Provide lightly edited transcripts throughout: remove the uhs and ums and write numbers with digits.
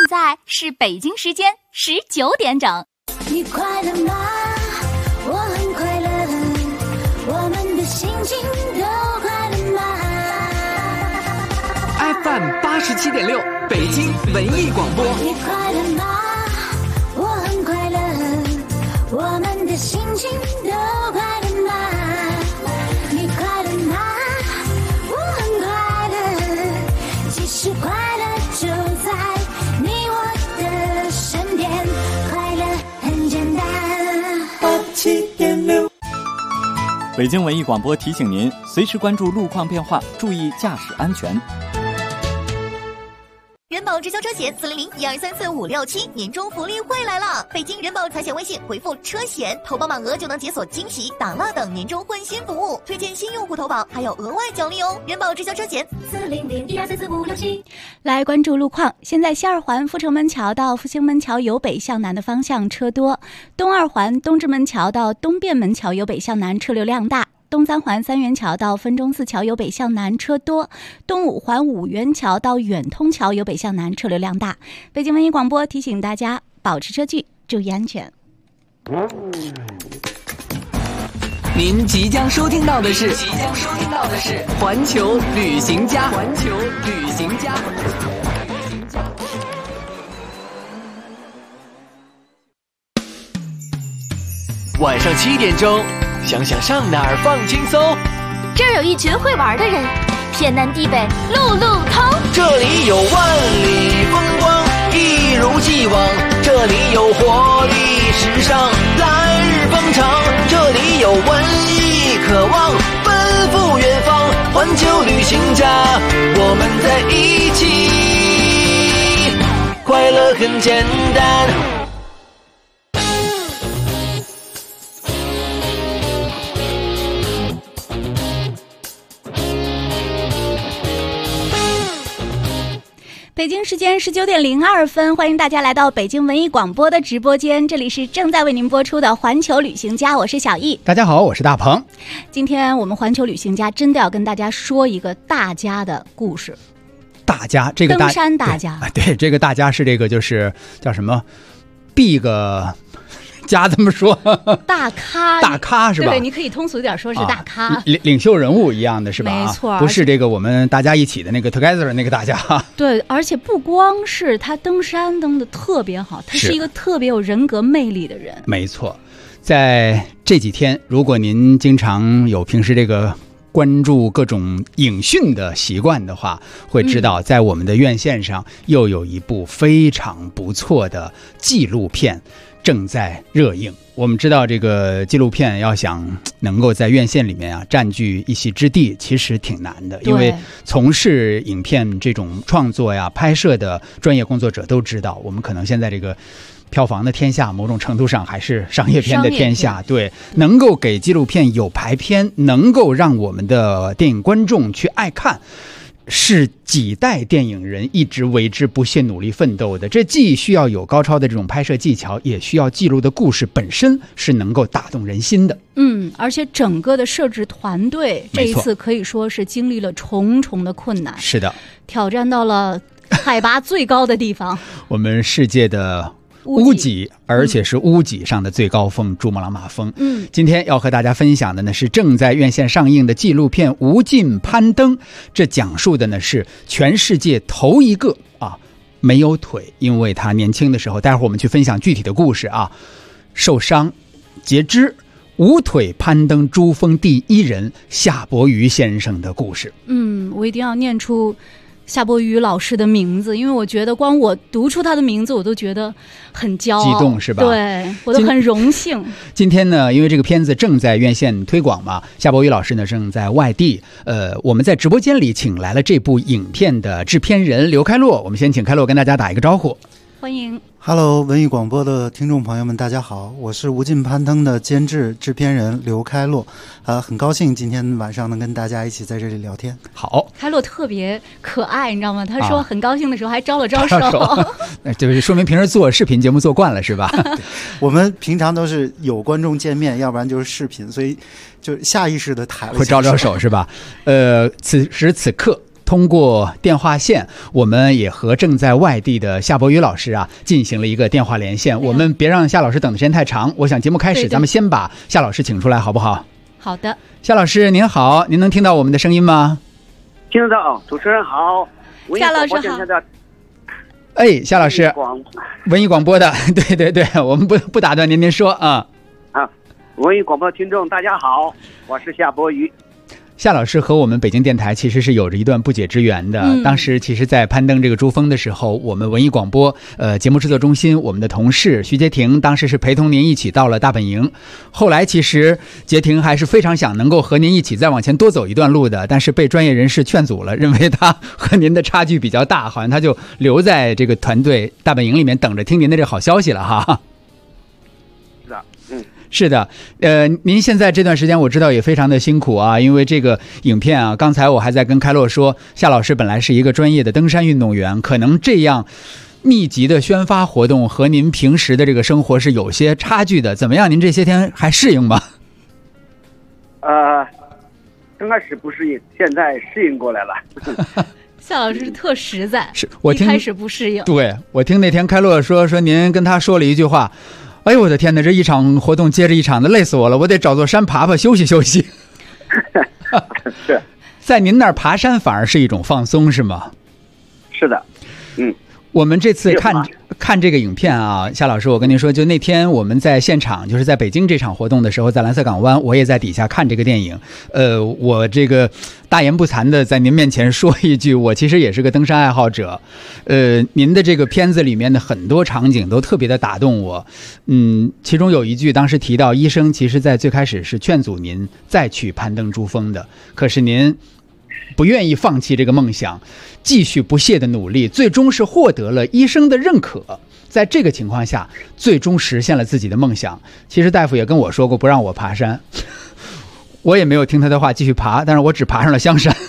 在是北京时间19点整。 你快乐吗？我很快乐，我们的心情都快乐吗？ FM 87.6北京文艺广播。 你快乐吗？我很快乐，我们的心情都快乐吗？你快乐吗？我很快乐，其实快乐就在你我的身边，快乐很简单。87.6 北京文艺广播提醒您，随时关注路况变化，注意驾驶安全。 人保直销车险400-1234-567年终福利会来了！北京人保财险微信回复车险，投保满额就能解锁惊喜、打蜡等年终换新服务，推荐新用户投保还有额外奖励哦！人保直销车险400-1234-567。 来关注路况，现在西二环阜成门桥到复兴门桥由北向南的方向车多，东二环东直门桥到东便门桥由北向南车流量大，东三环三元桥到分钟寺桥由北向南车多，东五环五元桥到远通桥由北向南车流量大。北京文艺广播提醒大家保持车距，注意安全。 您即将收听到的是环球旅行家。晚上7点钟，想想上哪儿放轻松。 这儿有一群会玩的人，天南地北路路通。 这里有万里风光，一如既往。这里有活力时尚，来日方长。这里有文艺渴望，奔赴远方。环球旅行家，我们在一起，快乐很简单。 北京时间19点02分，欢迎大家来到北京文艺广播的直播间，这里是正在为您播出的环球旅行家，我是小易。 大家好，我是大鹏。 今天我们环球旅行家真的要跟大家说一个大家的故事。 大家，这个登山大家， 对，这个大家是这个就是叫什么 big 家怎么说？大咖是吧？ 对，你可以通俗一点说是大咖， 领袖人物一样的是吧？ 没错， 不是这个我们大家一起的那个 together 那个大家。 对，而且不光是他登山登得特别好，他是一个特别有人格魅力的人。 没错，在这几天，如果您经常有平时这个关注各种影讯的习惯的话，会知道在我们的院线上又有一部非常不错的纪录片正在热映。我们知道这个纪录片要想能够在院线里面占据一席之地，其实挺难的，因为从事影片这种创作拍摄的专业工作者都知道，我们可能现在这个票房的天下某种程度上还是商业片的天下。对，能够给纪录片有排片，能够让我们的电影观众去爱看，是几代电影人一直为之不懈努力奋斗的。这既需要有高超的这种拍摄技巧，也需要记录的故事本身是能够打动人心的。 而且整个的摄制团队这一次可以说是经历了重重的困难。是的，挑战到了海拔最高的地方我们世界的屋脊，而且是屋脊上的最高峰珠穆朗玛峰。今天要和大家分享的呢是正在院线上映的纪录片《无尽攀登》，这讲述的呢是全世界头一个没有腿，因为他年轻的时候，待会儿我们去分享具体的故事受伤截肢无腿攀登珠峰第一人夏伯渝先生的故事。 我一定要念出夏伯渝老师的名字，因为我觉得光我读出他的名字我都觉得很骄傲激动，是吧？ 对，我都很荣幸。 今天呢，因为这个片子正在院线推广嘛，夏伯渝老师呢正在外地，我们在直播间里请来了这部影片的制片人刘开洛，我们先请开洛跟大家打一个招呼。 欢迎。 Hello， 文艺广播的听众朋友们，大家好，我是无尽攀登的监制制片人刘开洛，很高兴今天晚上能跟大家一起在这里聊天。 好， 开洛特别可爱，你知道吗？他说很高兴的时候还招了招手， 就是说明平时做视频节目做惯了是吧？ 我们平常都是有观众见面，要不然就是视频，所以就下意识的抬了， 会招招手是吧？此时此刻通过电话线，我们也和正在外地的夏伯宇老师啊进行了一个电话连线。我们别让夏老师等的时间太长，我想节目开始，咱们先把夏老师请出来，好不好？ 好的。 夏老师您好，您能听到我们的声音吗？ 听得到，主持人好， 夏老师好。 哎，夏老师，文艺广播的，对对对，我们不打断您，您说啊。 文艺广播的听众大家好，我是夏伯宇。 夏老师和我们北京电台其实是有着一段不解之缘的。当时其实在攀登这个珠峰的时候，我们文艺广播节目制作中心我们的同事徐杰婷当时是陪同您一起到了大本营。后来其实杰婷还是非常想能够和您一起再往前多走一段路的，但是被专业人士劝阻了，认为他和您的差距比较大，好像他就留在这个团队大本营里面等着听您的这好消息了哈。是的，您现在这段时间我知道也非常的辛苦啊，因为这个影片啊，刚才我还在跟开洛说，夏老师本来是一个专业的登山运动员，可能这样密集的宣发活动和您平时的这个生活是有些差距的，怎么样？您这些天还适应吗？ 刚开始不适应，现在适应过来了。 夏老师特实在， 是我听一开始不适应， 对，我听那天开洛说您跟他说了一句话。哎呦我的天哪，这一场活动接着一场的，累死我了，我得找座山爬爬休息休息。 是在您那儿爬山反而是一种放松是吗？ 是的。 我们这次看这个影片啊，夏老师，我跟您说，就那天我们在现场，就是在北京这场活动的时候，在蓝色港湾，我也在底下看这个电影。我这个大言不惭的在您面前说一句，我其实也是个登山爱好者。您的这个片子里面的很多场景都特别的打动我。其中有一句当时提到，医生其实在最开始是劝阻您再去攀登珠峰的，可是您不愿意放弃这个梦想，继续不懈的努力，最终是获得了医生的认可。在这个情况下，最终实现了自己的梦想。其实大夫也跟我说过不让我爬山，我也没有听他的话继续爬，但是我只爬上了香山。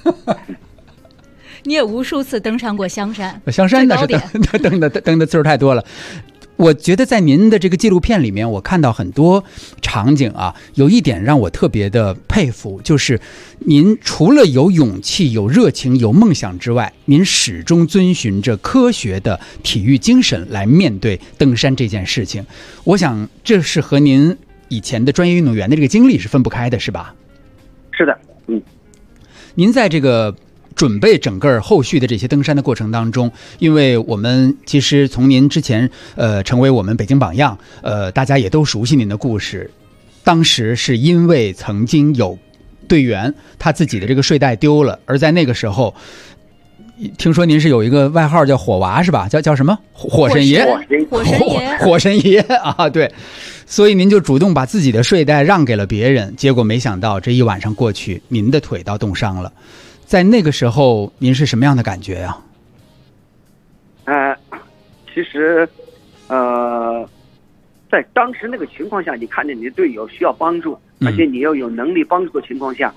你也无数次登上过香山， 香山那是登的次数太多了。我觉得在您的这个纪录片里面，我看到很多场景啊，有一点让我特别的佩服，就是您除了有勇气、有热情、有梦想之外，您始终遵循着科学的体育精神来面对登山这件事情。我想这是和您以前的专业运动员的这个经历是分不开的，是吧？ 是的。 您在这个准备整个后续的这些登山的过程当中，因为我们其实从您之前成为我们北京榜样，大家也都熟悉您的故事。当时是因为曾经有队员他自己的这个睡袋丢了，而在那个时候听说您是有一个外号叫火娃是吧？叫什么？火神爷。火神爷啊，对。所以您就主动把自己的睡袋让给了别人，结果没想到这一晚上过去，您的腿倒冻伤了。在那个时候您是什么样的感觉呀？ 其实在当时那个情况下，你看见你的队友需要帮助，而且你又有能力帮助的情况下，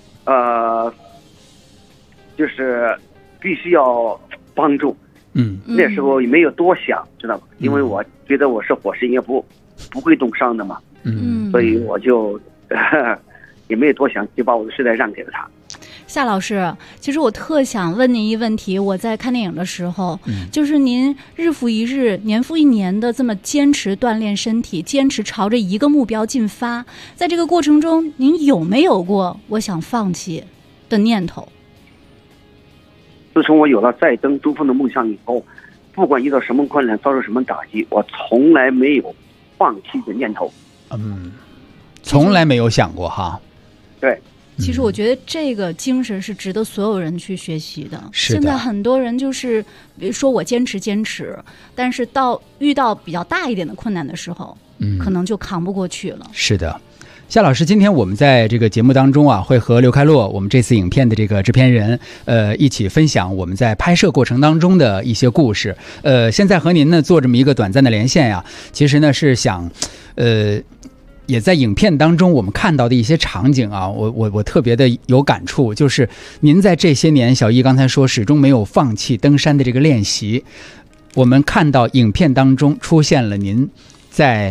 就是必须要帮助。那时候也没有多想，知道吗？因为我觉得我是火神爷，不会冻伤的嘛。所以我就也没有多想，就把我的睡袋让给了他。 夏老师，其实我特想问您一问题，我在看电影的时候，就是您日复一日、年复一年的这么坚持锻炼身体，坚持朝着一个目标进发，在这个过程中，您有没有过我想放弃的念头？ 自从我有了再登珠峰的梦想以后，不管遇到什么困难，遭受什么打击，我从来没有放弃的念头。 从来没有想过哈。 对。 其实我觉得这个精神是值得所有人去学习的。 是的。 现在很多人就是比如说我坚持，但是遇到比较大一点的困难的时候，可能就扛不过去了。 是的。夏老师，今天我们在这个节目当中啊，会和刘开洛我们这次影片的这个制片人一起分享我们在拍摄过程当中的一些故事。现在和您呢做这么一个短暂的连线呀，其实呢是想也在影片当中我们看到的一些场景啊，我特别的有感触，就是您在这些年，小易刚才说始终没有放弃登山的这个练习。我们看到影片当中出现了您在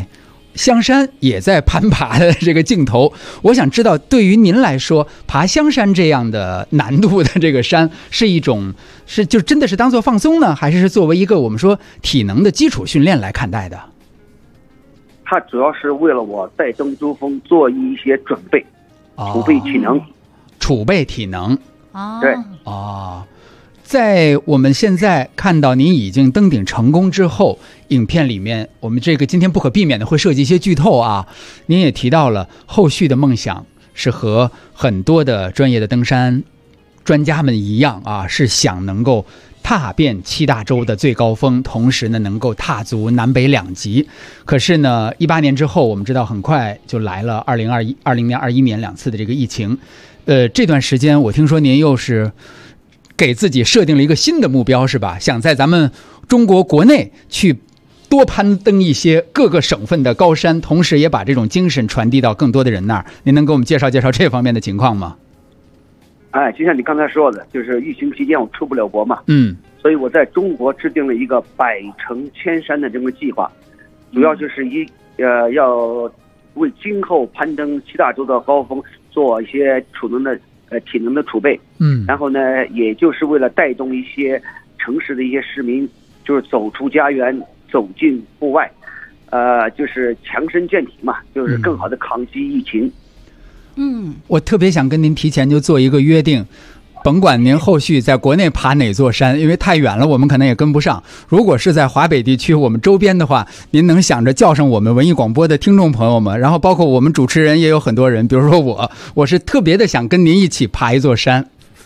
香山也在攀爬的这个镜头，我想知道，对于您来说，爬香山这样的难度的这个山，是一种就真的是当做放松呢，还是作为一个我们说体能的基础训练来看待的？ 它主要是为了我带登珠峰做一些准备，储备体能。 储备体能。 对。 在我们现在看到您已经登顶成功之后，影片里面我们这个今天不可避免的会涉及一些剧透啊。您也提到了后续的梦想是和很多的专业的登山专家们一样啊，是想能够踏遍7大洲的最高峰，同时呢能够踏足南北两极。可是呢18年之后，我们知道很快就来了20年、21年2次的这个疫情。这段时间我听说您又是给自己设定了一个新的目标，是吧？想在咱们中国国内去多攀登一些各个省份的高山，同时也把这种精神传递到更多的人那儿。您能给我们介绍介绍这方面的情况吗？ 就像你刚才说的，就是疫情期间我出不了国嘛，所以我在中国制定了一个百城千山的这么计划，主要就是要为今后攀登7大洲的高峰做一些体能的储备，然后呢，也就是为了带动一些城市的一些市民，就是走出家园，走进户外，就是强身健体嘛，就是更好的抗击疫情。 我特别想跟您提前就做一个约定，甭管您后续在国内爬哪座山，因为太远了我们可能也跟不上。如果是在华北地区我们周边的话，您能想着叫上我们文艺广播的听众朋友们，然后包括我们主持人也有很多人，比如说我是特别的想跟您一起爬一座山。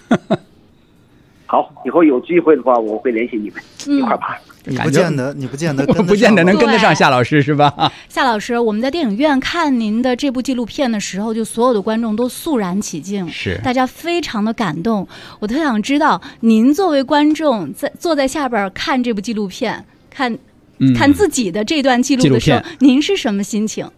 好，以后有机会的话我会联系你们一块爬。 你不见得能跟得上夏老师是吧？ 夏老师，我们在电影院看您的这部纪录片的时候，就所有的观众都肃然起敬， 是大家非常的感动。我特想知道，您作为观众坐在下边看这部纪录片，看自己的这段记录的时候，您是什么心情？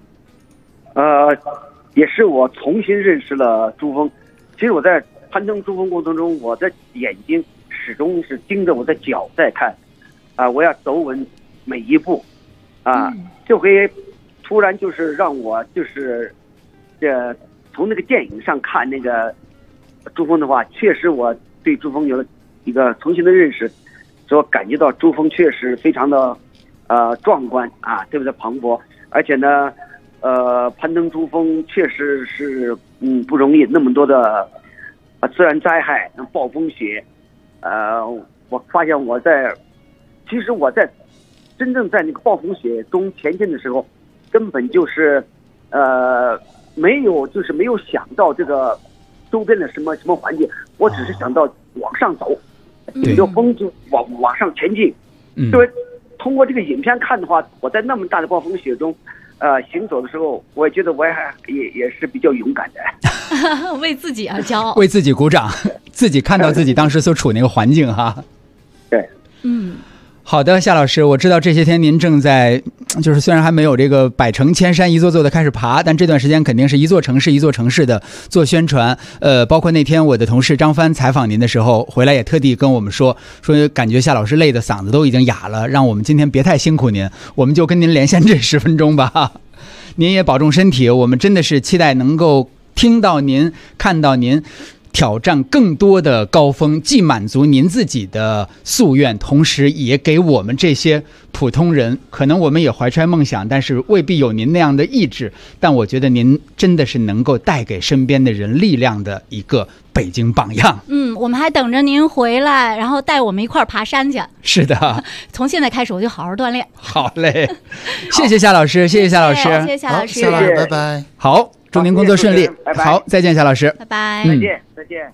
也是我重新认识了珠峰。其实我在攀登珠峰过程中，我的眼睛始终是盯着我的脚在看。我要走稳每一步，这回突然就是让我就是从那个电影上看那个珠峰的话，确实我对珠峰有了一个重新的认识，所以我感觉到珠峰确实非常的壮观啊，特别的磅礴，而且呢攀登珠峰确实是不容易，那么多的自然灾害，暴风雪，我发现其实我在真正在那个暴风雪中前进的时候，根本就是没有想到这个周边的什么环境，我只是想到往上走，顶着风就往上前进。对，通过这个影片看的话，我在那么大的暴风雪中行走的时候，我也觉得我也是比较勇敢的。 为自己而骄傲， 为自己鼓掌，自己看到自己当时所处那个环境哈。 对， 好的，夏老师，我知道这些天您正在，就是虽然还没有这个百城千山一座座的开始爬，但这段时间肯定是一座城市一座城市的做宣传。包括那天我的同事张帆采访您的时候，回来也特地跟我们说感觉夏老师累的嗓子都已经哑了，让我们今天别太辛苦您，我们就跟您连线这10分钟吧。您也保重身体，我们真的是期待能够听到您、看到您挑战更多的高峰，既满足您自己的夙愿，同时也给我们这些普通人，可能我们也怀揣梦想，但是未必有您那样的意志，但我觉得您真的是能够带给身边的人力量的一个北京榜样。 我们还等着您回来，然后带我们一块儿爬山去。 是的， 从现在开始我就好好锻炼。 好嘞，谢谢夏老师，谢谢夏老师， 谢谢夏老师， 夏老师，拜拜。 好，祝您工作顺利。 拜拜。 好，再见，夏老师。 拜拜。 再见，再见。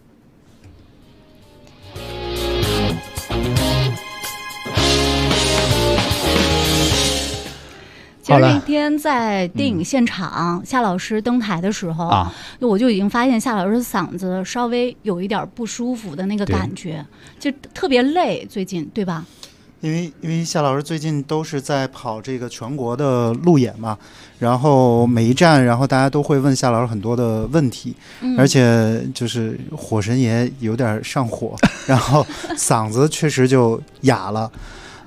其实那天在电影现场，夏老师登台的时候，我就已经发现夏老师嗓子稍微有一点不舒服的那个感觉，就特别累，最近对吧？ 因为夏老师最近都是在跑这个全国的路演嘛，然后每一站，然后大家都会问夏老师很多的问题，而且就是火神爷有点上火，然后嗓子确实就哑了。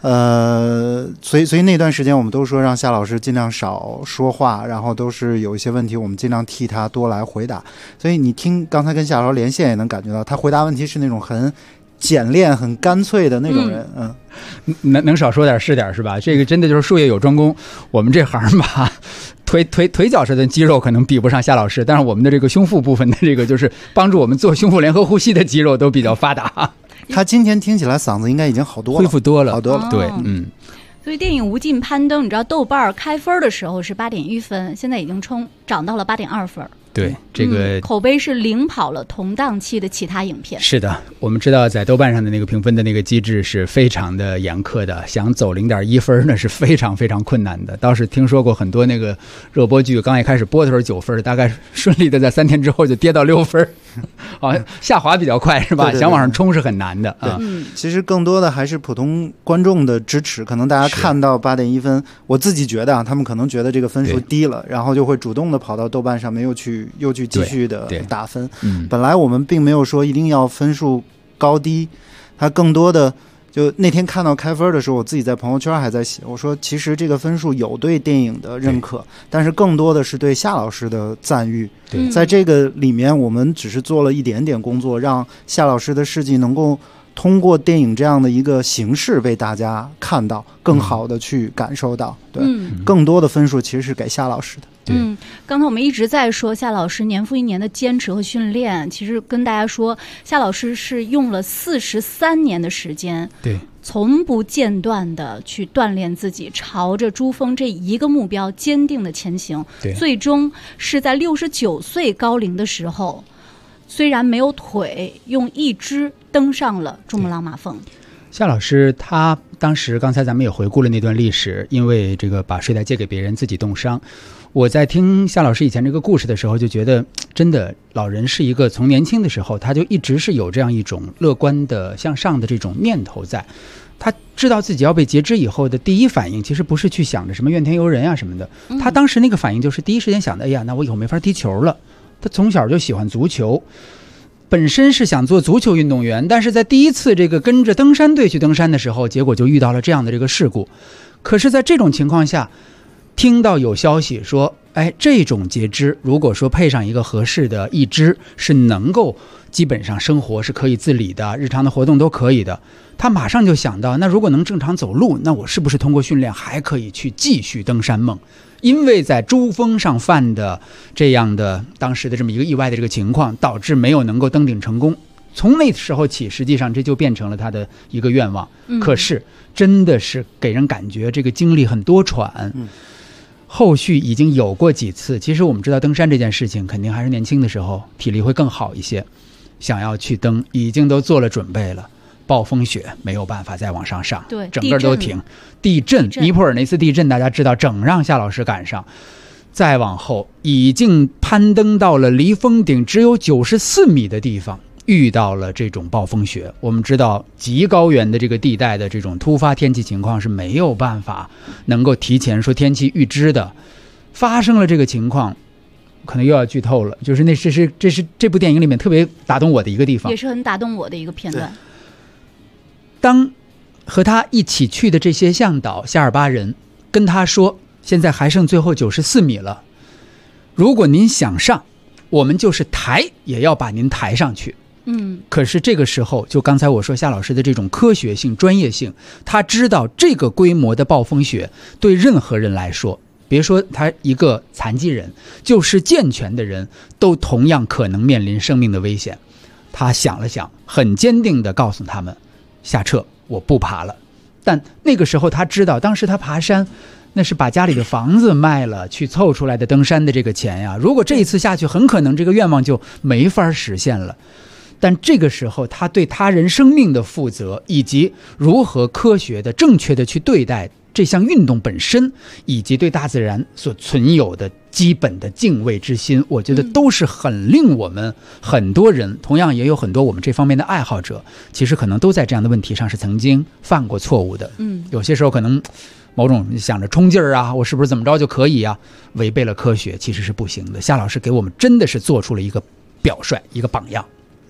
所以那段时间我们都说让夏老师尽量少说话，然后都是有一些问题我们尽量替他多来回答。所以你听刚才跟夏老师连线也能感觉到，他回答问题是那种很简练、很干脆的那种人。 能少说点是点是吧？这个真的就是术业有专攻。我们这行吧，腿脚上的肌肉可能比不上夏老师，但是我们的这个胸腹部分的这个就是帮助我们做胸腹联合呼吸的肌肉都比较发达。 他今天听起来嗓子应该已经好多了， 恢复多了， 好多了。 对， 所以电影《无尽攀登》，你知道豆瓣开分的时候是8.1分，现在已经涨到了8.2分。 对，这个口碑是领跑了同档期的其他影片。 是的，我们知道在豆瓣上的那个评分的那个机制是非常的严苛的，想走0.1分那是非常非常困难的。倒是听说过很多那个热播剧刚一开始播的时候9分，大概顺利的在3天之后就跌到6分，下滑比较快是吧？ 对对对， 想往上冲是很难的啊。 其实更多的还是普通观众的支持，可能大家看到8.1分，我自己觉得啊，他们可能觉得这个分数低了，然后就会主动的跑到豆瓣上面又去继续的打分。本来我们并没有说一定要分数高低，它更多的就那天看到开分的时候，我自己在朋友圈还在写，我说其实这个分数有对电影的认可，但是更多的是对夏老师的赞誉。在这个里面我们只是做了一点点工作，让夏老师的事迹能够通过电影这样的一个形式被大家看到，更好的去感受到。对，更多的分数其实是给夏老师的。 刚才我们一直在说夏老师年复一年的坚持和训练，其实跟大家说，夏老师是用了43年的时间， 对， 从不间断的去锻炼自己，朝着珠峰这一个目标坚定的前行，最终是在69岁高龄的时候，虽然没有腿，用一只登上了珠穆朗玛峰。 夏老师他当时刚才咱们也回顾了那段历史，因为这个把睡袋借给别人，自己冻伤。我在听夏老师以前这个故事的时候，就觉得真的老人是一个从年轻的时候他就一直是有这样一种乐观的向上的这种念头在。他知道自己要被截肢以后的第一反应其实不是去想着什么怨天尤人啊什么的，他当时那个反应就是第一时间想的，哎呀，那我以后没法踢球了。他从小就喜欢足球，本身是想做足球运动员，但是在第一次这个跟着登山队去登山的时候，结果就遇到了这样的这个事故。可是在这种情况下，听到有消息说，这种截肢如果说配上一个合适的义肢，是能够基本上生活是可以自理的，日常的活动都可以的。他马上就想到，那如果能正常走路，那我是不是通过训练还可以去继续登山梦？因为在珠峰上犯的这样的当时的这么一个意外的这个情况，导致没有能够登顶成功。从那时候起，实际上这就变成了他的一个愿望。可是真的是给人感觉这个经历很多舛。后续已经有过几次，其实我们知道登山这件事情肯定还是年轻的时候体力会更好一些，想要去登已经都做了准备了，暴风雪没有办法再往上上， 对， 整个都停。地震尼泊尔那次地震大家知道，整让夏老师赶上，再往后已经攀登到了离峰顶只有94米的地方，遇到了这种暴风雪。我们知道极高原的这个地带的这种突发天气情况是没有办法能够提前说天气预知的，发生了这个情况，可能又要剧透了，就是这是这部电影里面特别打动我的一个地方， 也是很打动我的一个片段。 当和他一起去的这些向导夏尔巴人跟他说，现在还剩最后94米了，如果您想上，我们就是抬也要把您抬上去。可是这个时候，就刚才我说夏老师的这种科学性、专业性，他知道这个规模的暴风雪对任何人来说，别说他一个残疾人，就是健全的人都同样可能面临生命的危险。他想了想，很坚定地告诉他们，下撤，我不爬了。但那个时候他知道，当时他爬山那是把家里的房子卖了去凑出来的登山的这个钱呀，如果这一次下去，很可能这个愿望就没法实现了。但这个时候他对他人生命的负责，以及如何科学的正确的去对待这项运动本身，以及对大自然所存有的基本的敬畏之心，我觉得都是很令我们很多人，同样也有很多我们这方面的爱好者，其实可能都在这样的问题上是曾经犯过错误的。有些时候可能某种想着冲劲儿啊，我是不是怎么着就可以啊，违背了科学，其实是不行的。夏老师给我们真的是做出了一个表率，一个榜样。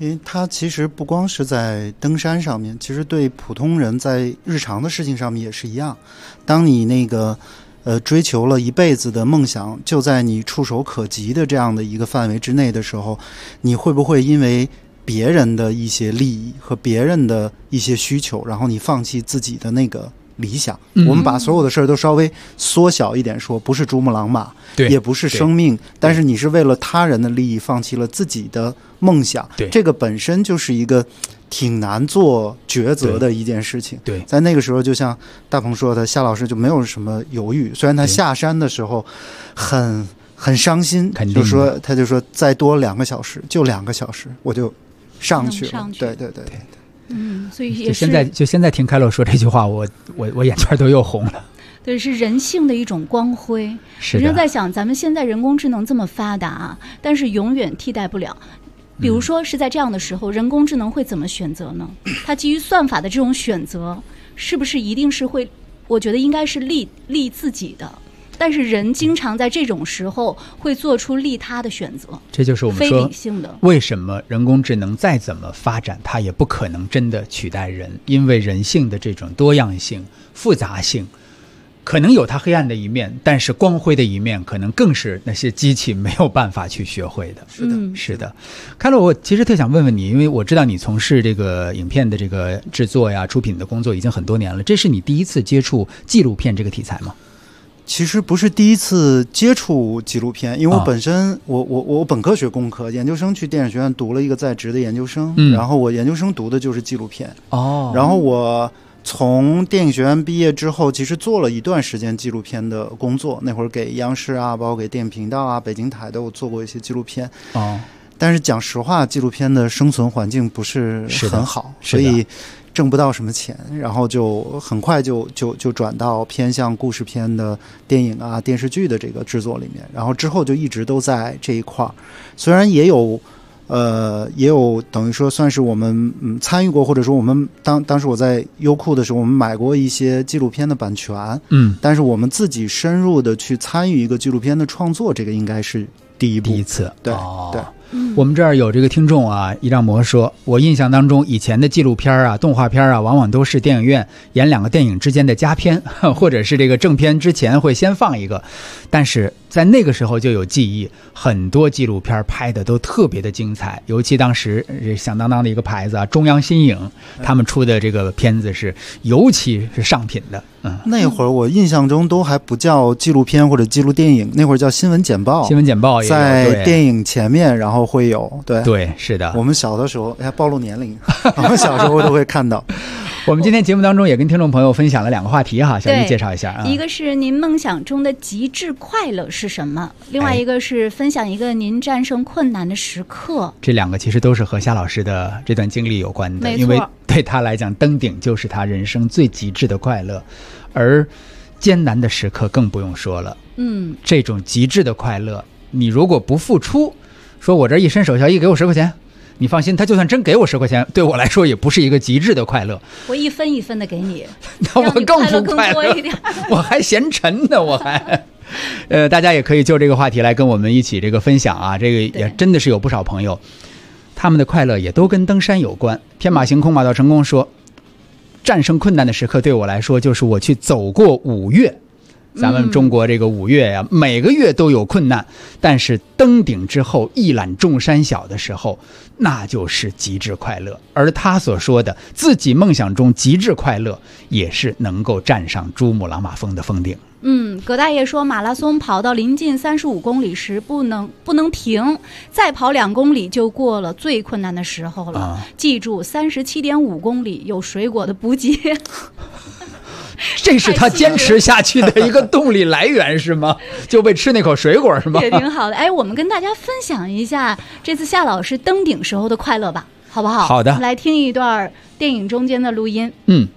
因为它其实不光是在登山上面，其实对普通人在日常的事情上面也是一样。当你那个追求了一辈子的梦想就在你触手可及的这样的一个范围之内的时候，你会不会因为别人的一些利益和别人的一些需求，然后你放弃自己的那个理想？我们把所有的事儿都稍微缩小一点说，不是珠穆朗玛，也不是生命，但是你是为了他人的利益放弃了自己的梦想，这个本身就是一个挺难做抉择的一件事情。对，在那个时候就像大鹏说的，夏老师就没有什么犹豫，虽然他下山的时候很伤心，他就说再多2个小时，就2个小时我就上去了。对。 所以也是现在听开洛说这句话，我眼圈都又红了。 对，是人性的一种光辉。我就在想，咱们现在人工智能这么发达啊，但是永远替代不了。比如说是在这样的时候，人工智能会怎么选择呢？它基于算法的这种选择，是不是一定是会？我觉得应该是利自己的。但是人经常在这种时候会做出利他的选择，这就是我们说非理性的。 为什么人工智能再怎么发展，它也不可能真的取代人？因为人性的这种多样性、复杂性，可能有它黑暗的一面，但是光辉的一面，可能更是那些机器没有办法去学会的。是的。开洛，我其实特想问问你，因为我知道你从事这个影片的这个制作呀、出品的工作已经很多年了，这是你第一次接触纪录片这个题材吗？ 其实不是第一次接触纪录片，因为我本身我本科学工科，研究生去电影学院读了一个在职的研究生，然后我研究生读的就是纪录片。然后我从电影学院毕业之后，其实做了一段时间纪录片的工作，那会儿给央视啊，包括给电影频道啊、北京台都有做过一些纪录片。但是讲实话，纪录片的生存环境不是很好，所以挣不到什么钱，然后就很快就转到偏向故事片的电影啊、电视剧的这个制作里面，然后之后就一直都在这一块儿。虽然也有等于说算是我们参与过，或者说我们当时我在优酷的时候，我们买过一些纪录片的版权，但是我们自己深入的去参与一个纪录片的创作，这个应该是第一次。对。 我们这儿有这个听众啊，一丈魔说，我印象当中以前的纪录片啊、动画片啊，往往都是电影院演2个电影之间的佳片，或者是这个正片之前会先放一个，但是在那个时候就有记忆，很多纪录片拍的都特别的精彩，尤其当时响当当的一个牌子啊，中央新影，他们出的这个片子是尤其是上品的。 那会儿我印象中都还不叫纪录片或者纪录电影，那会儿叫新闻简报。新闻简报也有在电影前面，然后会有。 对，是的。 我们小的时候，暴露年龄，我们小时候都会看到。 我们今天节目当中也跟听众朋友分享了2个话题哈，小丽介绍一下。 一个是您梦想中的极致快乐是什么？另外一个是分享一个您战胜困难的时刻。 这2个其实都是和夏老师的这段经历有关的，因为对他来讲，登顶就是他人生最极致的快乐，而艰难的时刻更不用说了。这种极致的快乐，你如果不付出，说我这一伸手，小易给我10块钱，你放心，他就算真给我10块钱，对我来说也不是一个极致的快乐。 我一分一分的给你， 那我更不快乐，我还嫌沉呢，我还。大家也可以就这个话题来跟我们一起这个分享啊，这个也真的是有不少朋友，他们的快乐也都跟登山有关。天马行空马到成功说，战胜困难的时刻对我来说就是我去走过5岳。咱们中国这个5岳呀，每个月都有困难，但是登顶之后一览众山小的时候，那就是极致快乐。而他所说的自己梦想中极致快乐，也是能够站上珠穆朗玛峰的峰顶。 葛大爷说，马拉松跑到临近35公里时不能停，再跑2公里就过了最困难的时候了。记住，37.5公里有水果的补给。 这是他坚持下去的一个动力来源是吗？就被吃那口水果是吗？ 也挺好的。我们跟大家分享一下这次夏老师登顶时候的快乐吧，好不好？ 好的。 我们来听一段电影中间的录音。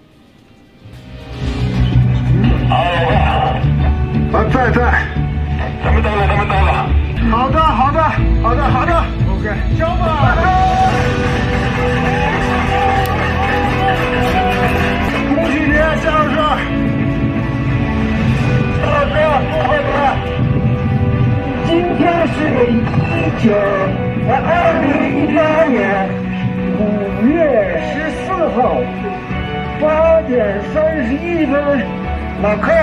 在，他们到了。好的 ，OK， 交吧。恭喜你，夏老师！不会的。今天是个179，在2012年 31分，老柯，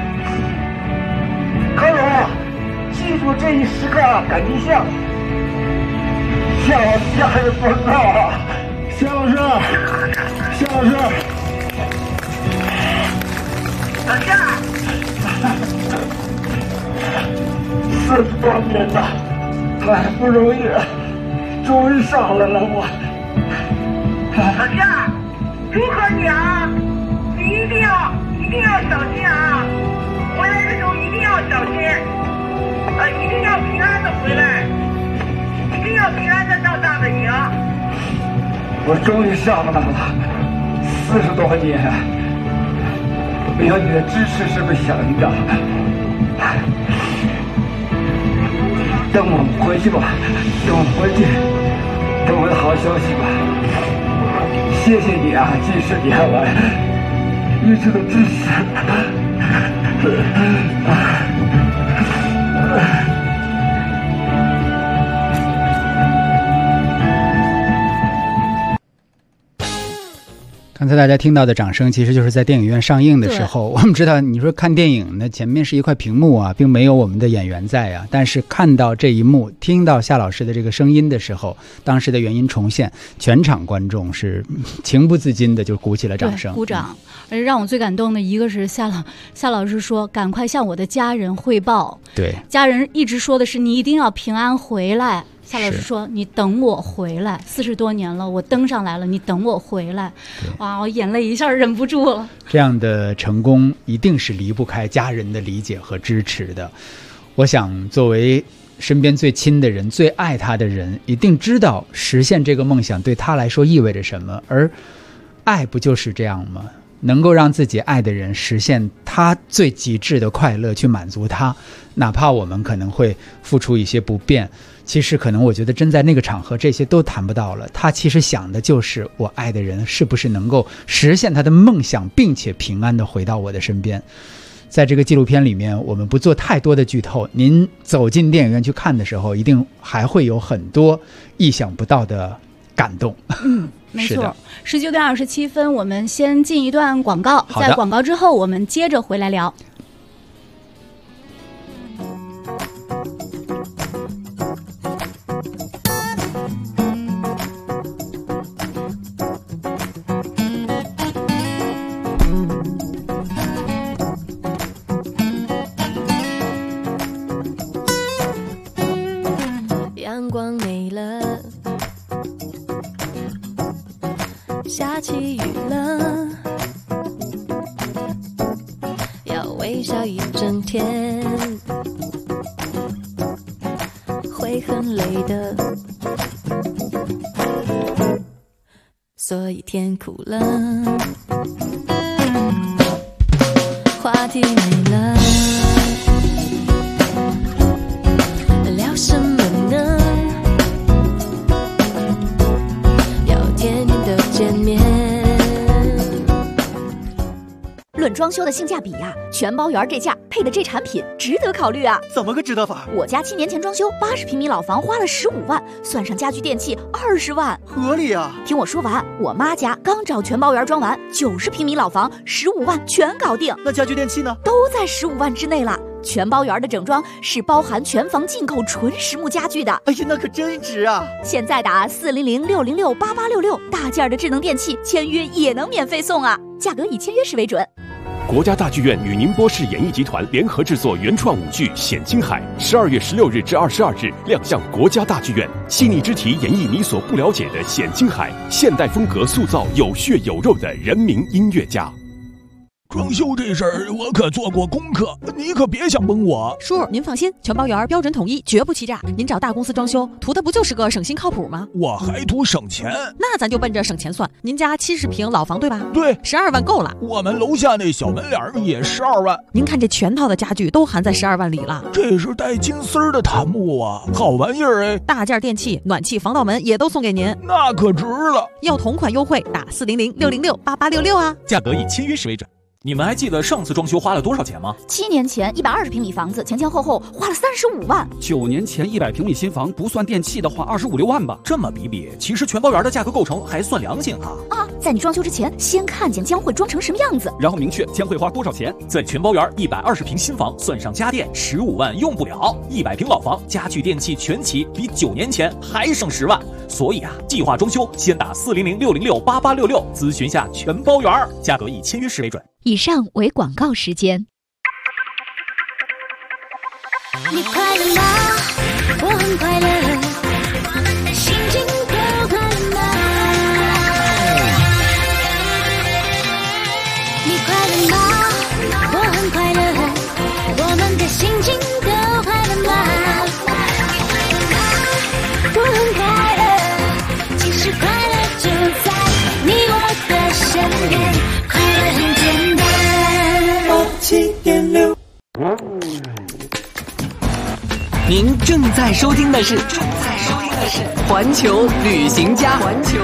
柯总，记住这一时刻赶紧笑。夏老师还是不知道啊，夏老师，等下，40多年了，太不容易了，终于上来了我。等下，祝贺你啊！你一定要小心啊！回来的时候一定要小心，一定要平安的回来，一定要平安的到大本营。我终于上来了，40多年，没有你的支持是不行的。等我们回去吧，等我的好消息吧。谢谢你啊，近10年来一直的支持。 刚才大家听到的掌声，其实就是在电影院上映的时候。我们知道，你说看电影呢，前面是一块屏幕啊，并没有我们的演员在啊。但是看到这一幕，听到夏老师的这个声音的时候，当时的原因重现，全场观众是情不自禁的就鼓起了掌声， 鼓掌。而让我最感动的一个是夏老师说：“赶快向我的家人汇报。”对，家人一直说的是你一定要平安回来。夏老师说：“你等我回来，40多年了，我登上来了，你等我回来。”哇，我眼泪一下忍不住了。 这样的成功一定是离不开家人的理解和支持的。我想，作为身边最亲的人、最爱他的人，一定知道实现这个梦想对他来说意味着什么。而爱不就是这样吗？能够让自己爱的人实现他最极致的快乐，去满足他，哪怕我们可能会付出一些不便，其实可能我觉得真在那个场合这些都谈不到了。他其实想的就是我爱的人是不是能够实现他的梦想，并且平安地回到我的身边。在这个纪录片里面，我们不做太多的剧透，您走进电影院去看的时候，一定还会有很多意想不到的感动。 没错，19点27分，我们先进一段广告，在广告之后我们接着回来聊。 阳光没了，下起雨了，要微笑一整天，会很累的，所以天哭了，话题没了，聊什么呢？要天天的见面。 论装修的性价比呀，全包园这价配的这产品值得考虑啊！ 怎么个值得法？ 我家7年前装修80平米老房花了15万，算上家具电器20万， 合理啊！ 听我说完，我妈家刚找全包园装完，90平米老房15万全搞定。 那家具电器呢？ 都在15万之内了。全包园的整装是包含全房进口纯实木家具的。 哎呀，那可真值啊！ 现在打400-606-8866，大件的智能电器签约也能免费送啊！价格以签约时为准。 国家大剧院与宁波市演艺集团联合制作原创舞剧《显青海》，12月16日至22日亮相国家大剧院，细腻之题演绎你所不了解的显青海，现代风格塑造有血有肉的人民音乐家。 装修这事儿我可做过功课，你可别想蒙我。 叔，您放心，全包园标准统一，绝不欺诈。您找大公司装修，图的不就是个省心靠谱吗？ 我还图省钱。 那咱就奔着省钱算。您家70平老房对吧？ 对 ，12万够了。 我们楼下那小门脸也12万。 您看这全套的家具都含在12万里了。 这是带金丝的檀木啊，好玩意儿哎！ 大件电器、暖气、防盗门也都送给您， 那可值了。 要同款优惠，打400-606-8866啊。 价格以签约时为准。 你们还记得上次装修花了多少钱吗 ？7年前120平米房子前前后后花了35万。 9年前100平米新房不算电器的话25、6万吧。 这么比，其实全包园的价格构成还算良心啊！ 在你装修之前，先看见将会装成什么样子， 然后明确将会花多少钱。 在全包园120平新房算上家电15万用不了，100平老房家具电器全齐，比9年前还省10万。所以计划装修先打400-606-8866咨询下全包园，价格以签约时为准。 以上为广告时间。 你快乐吗？我很快乐，我们的心情都快乐吗？你快乐吗？我很快乐，我们的心情都快乐吗？我很快乐，其实快乐就在你我的身边，快乐很简单。7.6。 您正在收听的是环球旅行家。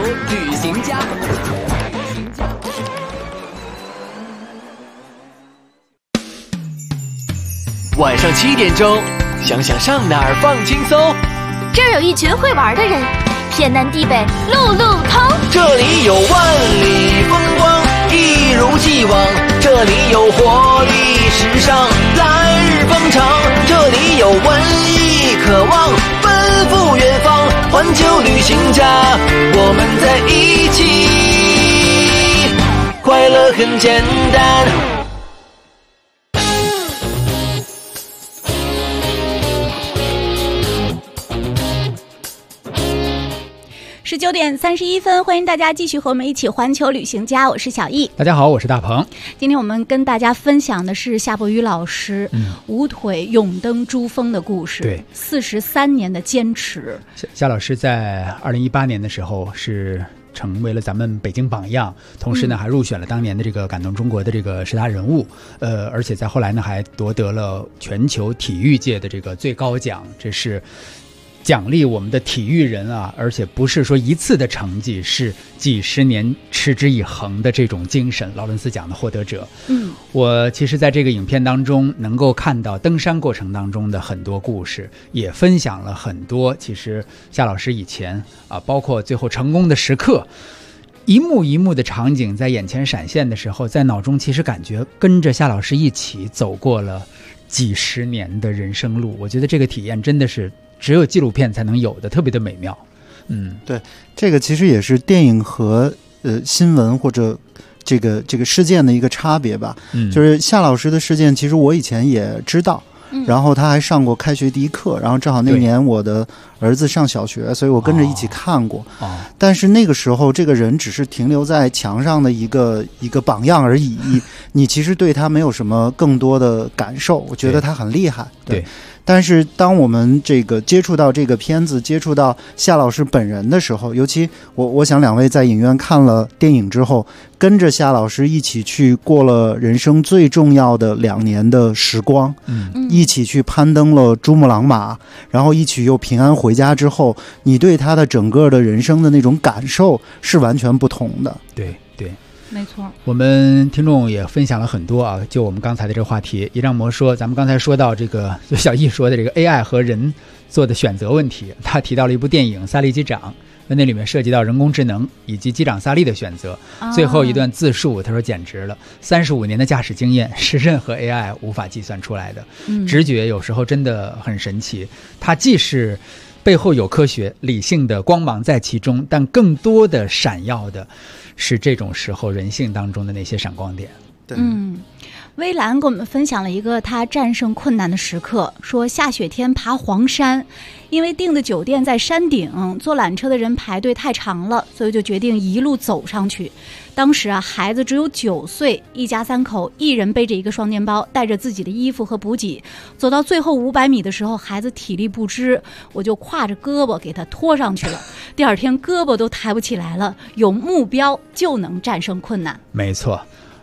晚上7点钟，想想上哪儿放轻松。 这儿有一群会玩的人，天南地北路路通。 这里有万里风光，一如既往。这里有活力时尚，来日方长。这里有文艺渴望，奔赴远方。环球旅行家，我们在一起，快乐很简单。 19点31分，欢迎大家继续和我们一起环球旅行家，我是小易。 大家好，我是大鹏。 今天我们跟大家分享的是夏伯渝老师无腿勇登珠峰的故事。 对 ，43年的坚持。 夏老师在2018年的时候是成为了咱们北京榜样，同时呢还入选了当年的这个感动中国的这个10大人物，而且在后来呢还夺得了全球体育界的这个最高奖，这是奖励我们的体育人啊，而且不是说一次的成绩，是几十年持之以恒的这种精神。劳伦斯奖的获得者，我其实在这个影片当中能够看到登山过程当中的很多故事，也分享了很多其实夏老师以前包括最后成功的时刻，一幕一幕的场景在眼前闪现的时候，在脑中其实感觉跟着夏老师一起走过了几十年的人生路。我觉得这个体验真的是只有纪录片才能有的，特别的美妙。 对，这个其实也是电影和新闻或者这个事件的一个差别吧。就是夏老师的事件，其实我以前也知道，然后他还上过开学第一课，然后正好那年我的儿子上小学，所以我跟着一起看过。但是那个时候这个人只是停留在墙上的一个榜样而已，你其实对他没有什么更多的感受。我觉得他很厉害。对。但是当我们这个接触到这个片子，接触到夏老师本人的时候，尤其我想两位在影院看了电影之后，跟着夏老师一起去过了人生最重要的2年的时光，一起去攀登了珠穆朗玛，然后一起又平安回家之后，你对他的整个的人生的那种感受是完全不同的。 对对， 没错， 我们听众也分享了很多啊。就我们刚才的这个话题，一丈魔说，咱们刚才说到这个，就小易说的这个 AI 和人做的选择问题，他提到了一部电影《萨利机长》，那里面涉及到人工智能以及机长萨利的选择。最后一段自述，他说简直了，35年的驾驶经验是任何 AI 无法计算出来的。直觉有时候真的很神奇，它既是背后有科学理性的光芒在其中，但更多的闪耀的是这种时候人性当中的那些闪光点。 微兰给我们分享了一个他战胜困难的时刻，说下雪天爬黄山，因为订的酒店在山顶，坐缆车的人排队太长了，所以就决定一路走上去。当时孩子只有9岁，一家3口，一人背着一个双肩包，带着自己的衣服和补给，走到最后500米的时候，孩子体力不支，我就挎着胳膊给他拖上去了。第二天胳膊都抬不起来了，有目标就能战胜困难。 没错。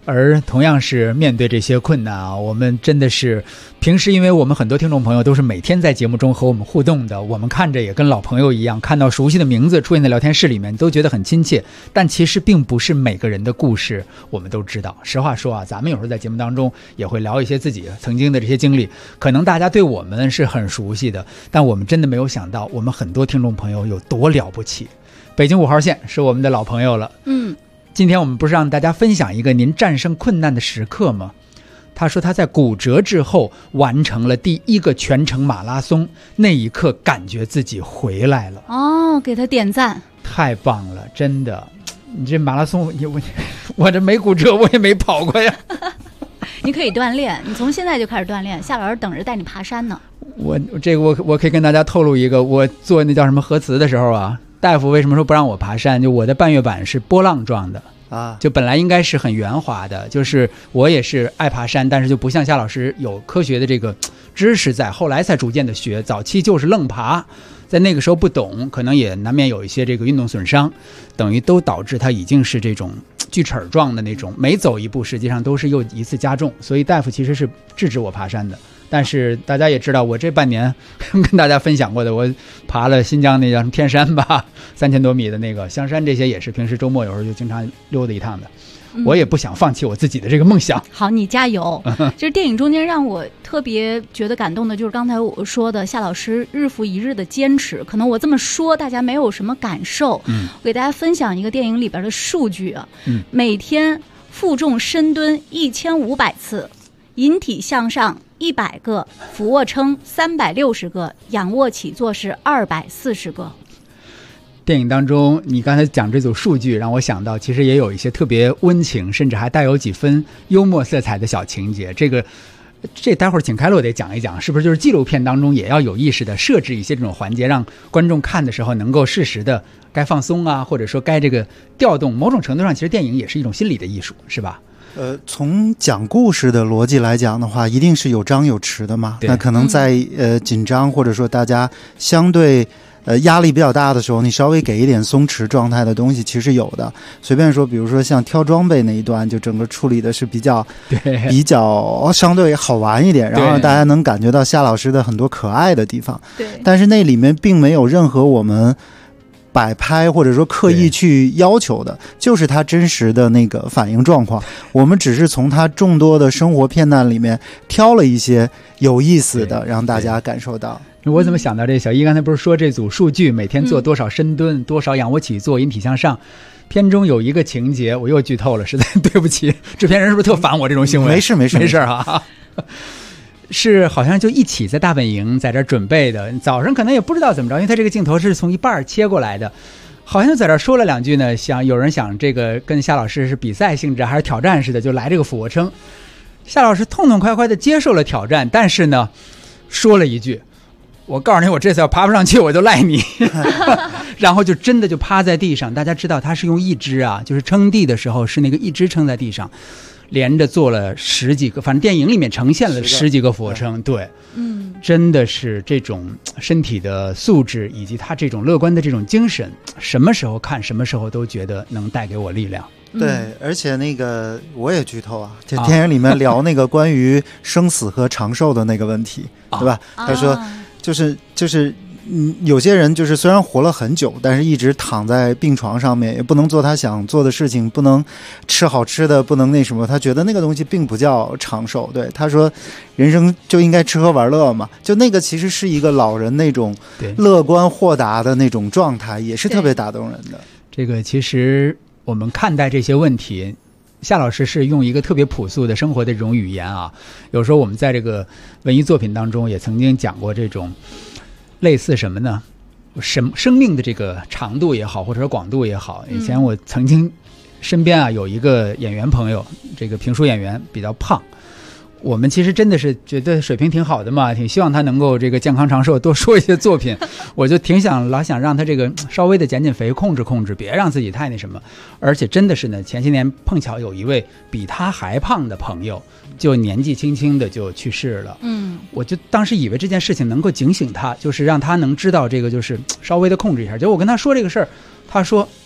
而同样是面对这些困难啊，我们真的是平时，因为我们很多听众朋友都是每天在节目中和我们互动的，我们看着也跟老朋友一样，看到熟悉的名字出现在聊天室里面都觉得很亲切，但其实并不是每个人的故事我们都知道。实话说啊，咱们有时候在节目当中也会聊一些自己曾经的这些经历，可能大家对我们是很熟悉的，但我们真的没有想到我们很多听众朋友有多了不起。北京5号线是我们的老朋友了，今天我们不是让大家分享一个您战胜困难的时刻吗？他说他在骨折之后完成了第1个全程马拉松，那一刻感觉自己回来了。 哦，给他点赞， 太棒了，真的。你这马拉松，我这没骨折，我也没跑过呀。 你可以锻炼，你从现在就开始锻炼。夏老师等着带你爬山呢。 我可以跟大家透露一个，我做那叫什么核磁的时候啊，大夫为什么说不让我爬山？就我的半月板是波浪状的啊，就本来应该是很圆滑的，就是我也是爱爬山，但是就不像夏老师有科学的这个知识在，后来才逐渐的学，早期就是愣爬，在那个时候不懂，可能也难免有一些这个运动损伤，等于都导致它已经是这种锯齿状的那种，每走一步实际上都是又一次加重，所以大夫其实是制止我爬山的。但是大家也知道，我这半年跟大家分享过的，我爬了新疆那叫什么天山吧，3000多米的那个香山，这些也是平时周末有时候就经常溜达一趟的。我也不想放弃我自己的这个梦想。 好，你加油。就是电影中间让我特别觉得感动的，就是刚才我说的夏老师日复一日的坚持。可能我这么说大家没有什么感受，我给大家分享一个电影里边的数据啊，每天负重深蹲1500次，引体向上100个，俯卧撑360个，仰卧起坐是240个。 电影当中你刚才讲这组数据让我想到，其实也有一些特别温情甚至还带有几分幽默色彩的小情节。这待会儿请开乐得讲一讲，是不是就是纪录片当中也要有意识的设置一些这种环节，让观众看的时候能够适时的该放松啊，或者说该这个调动，某种程度上其实电影也是一种心理的艺术，是吧？ 从讲故事的逻辑来讲的话，一定是有张有弛的嘛。那可能在紧张或者说大家相对压力比较大的时候，你稍微给一点松弛状态的东西其实有的。随便说，比如说像挑装备那一段，就整个处理的是比较相对好玩一点，然后大家能感觉到夏老师的很多可爱的地方。对，但是那里面并没有任何我们摆拍或者说刻意去要求的，就是他真实的那个反应状况。我们只是从他众多的生活片段里面挑了一些有意思的，让大家感受到。 我怎么想到这小一刚才不是说这组数据每天做多少深蹲，多少仰卧起坐，引体向上，片中有一个情节我又剧透了，实在对不起，制片人是不是特烦我这种行为？没事哈。是好像就一起在大本营在这准备的，早上可能也不知道怎么着，因为他这个镜头是从一半切过来的，好像在这说了两句呢，有人想这个跟夏老师是比赛性质还是挑战似的，就来这个俯卧撑。夏老师痛痛快快的接受了挑战，但是呢说了一句，我告诉你，我这次要爬不上去我就赖你然后就真的就趴在地上。大家知道他是用一只啊，就是撑地的时候是那个一只撑在地上，连着做了10几个，反正电影里面呈现了10几个俯卧撑。对，真的是这种身体的素质以及他这种乐观的这种精神，什么时候看什么时候都觉得能带给我力量。 对，而且那个我也剧透啊，这电影里面聊那个关于生死和长寿的那个问题，对吧？他说就是有些人就是虽然活了很久，但是一直躺在病床上面，也不能做他想做的事情，不能吃好吃的，不能那什么，他觉得那个东西并不叫长寿。对，他说人生就应该吃喝玩乐嘛，就那个其实是一个老人那种乐观豁达的那种状态，也是特别打动人的。 这个其实我们看待这些问题，夏老师是用一个特别朴素的生活的这种语言啊。有时候我们在这个文艺作品当中也曾经讲过这种类似什么呢？生命的这个长度也好，或者说广度也好。以前我曾经身边啊有一个演员朋友，这个评书演员比较胖。我们其实真的是觉得水平挺好的嘛，挺希望他能够这个健康长寿，多说一些作品。我就老想让他这个稍微的减肥，控制，别让自己太那什么。而且真的是呢，前些年碰巧有一位比他还胖的朋友，就年纪轻轻的就去世了。我就当时以为这件事情能够警醒他，就是让他能知道这个就是稍微的控制一下。结果我跟他说这个事儿，他说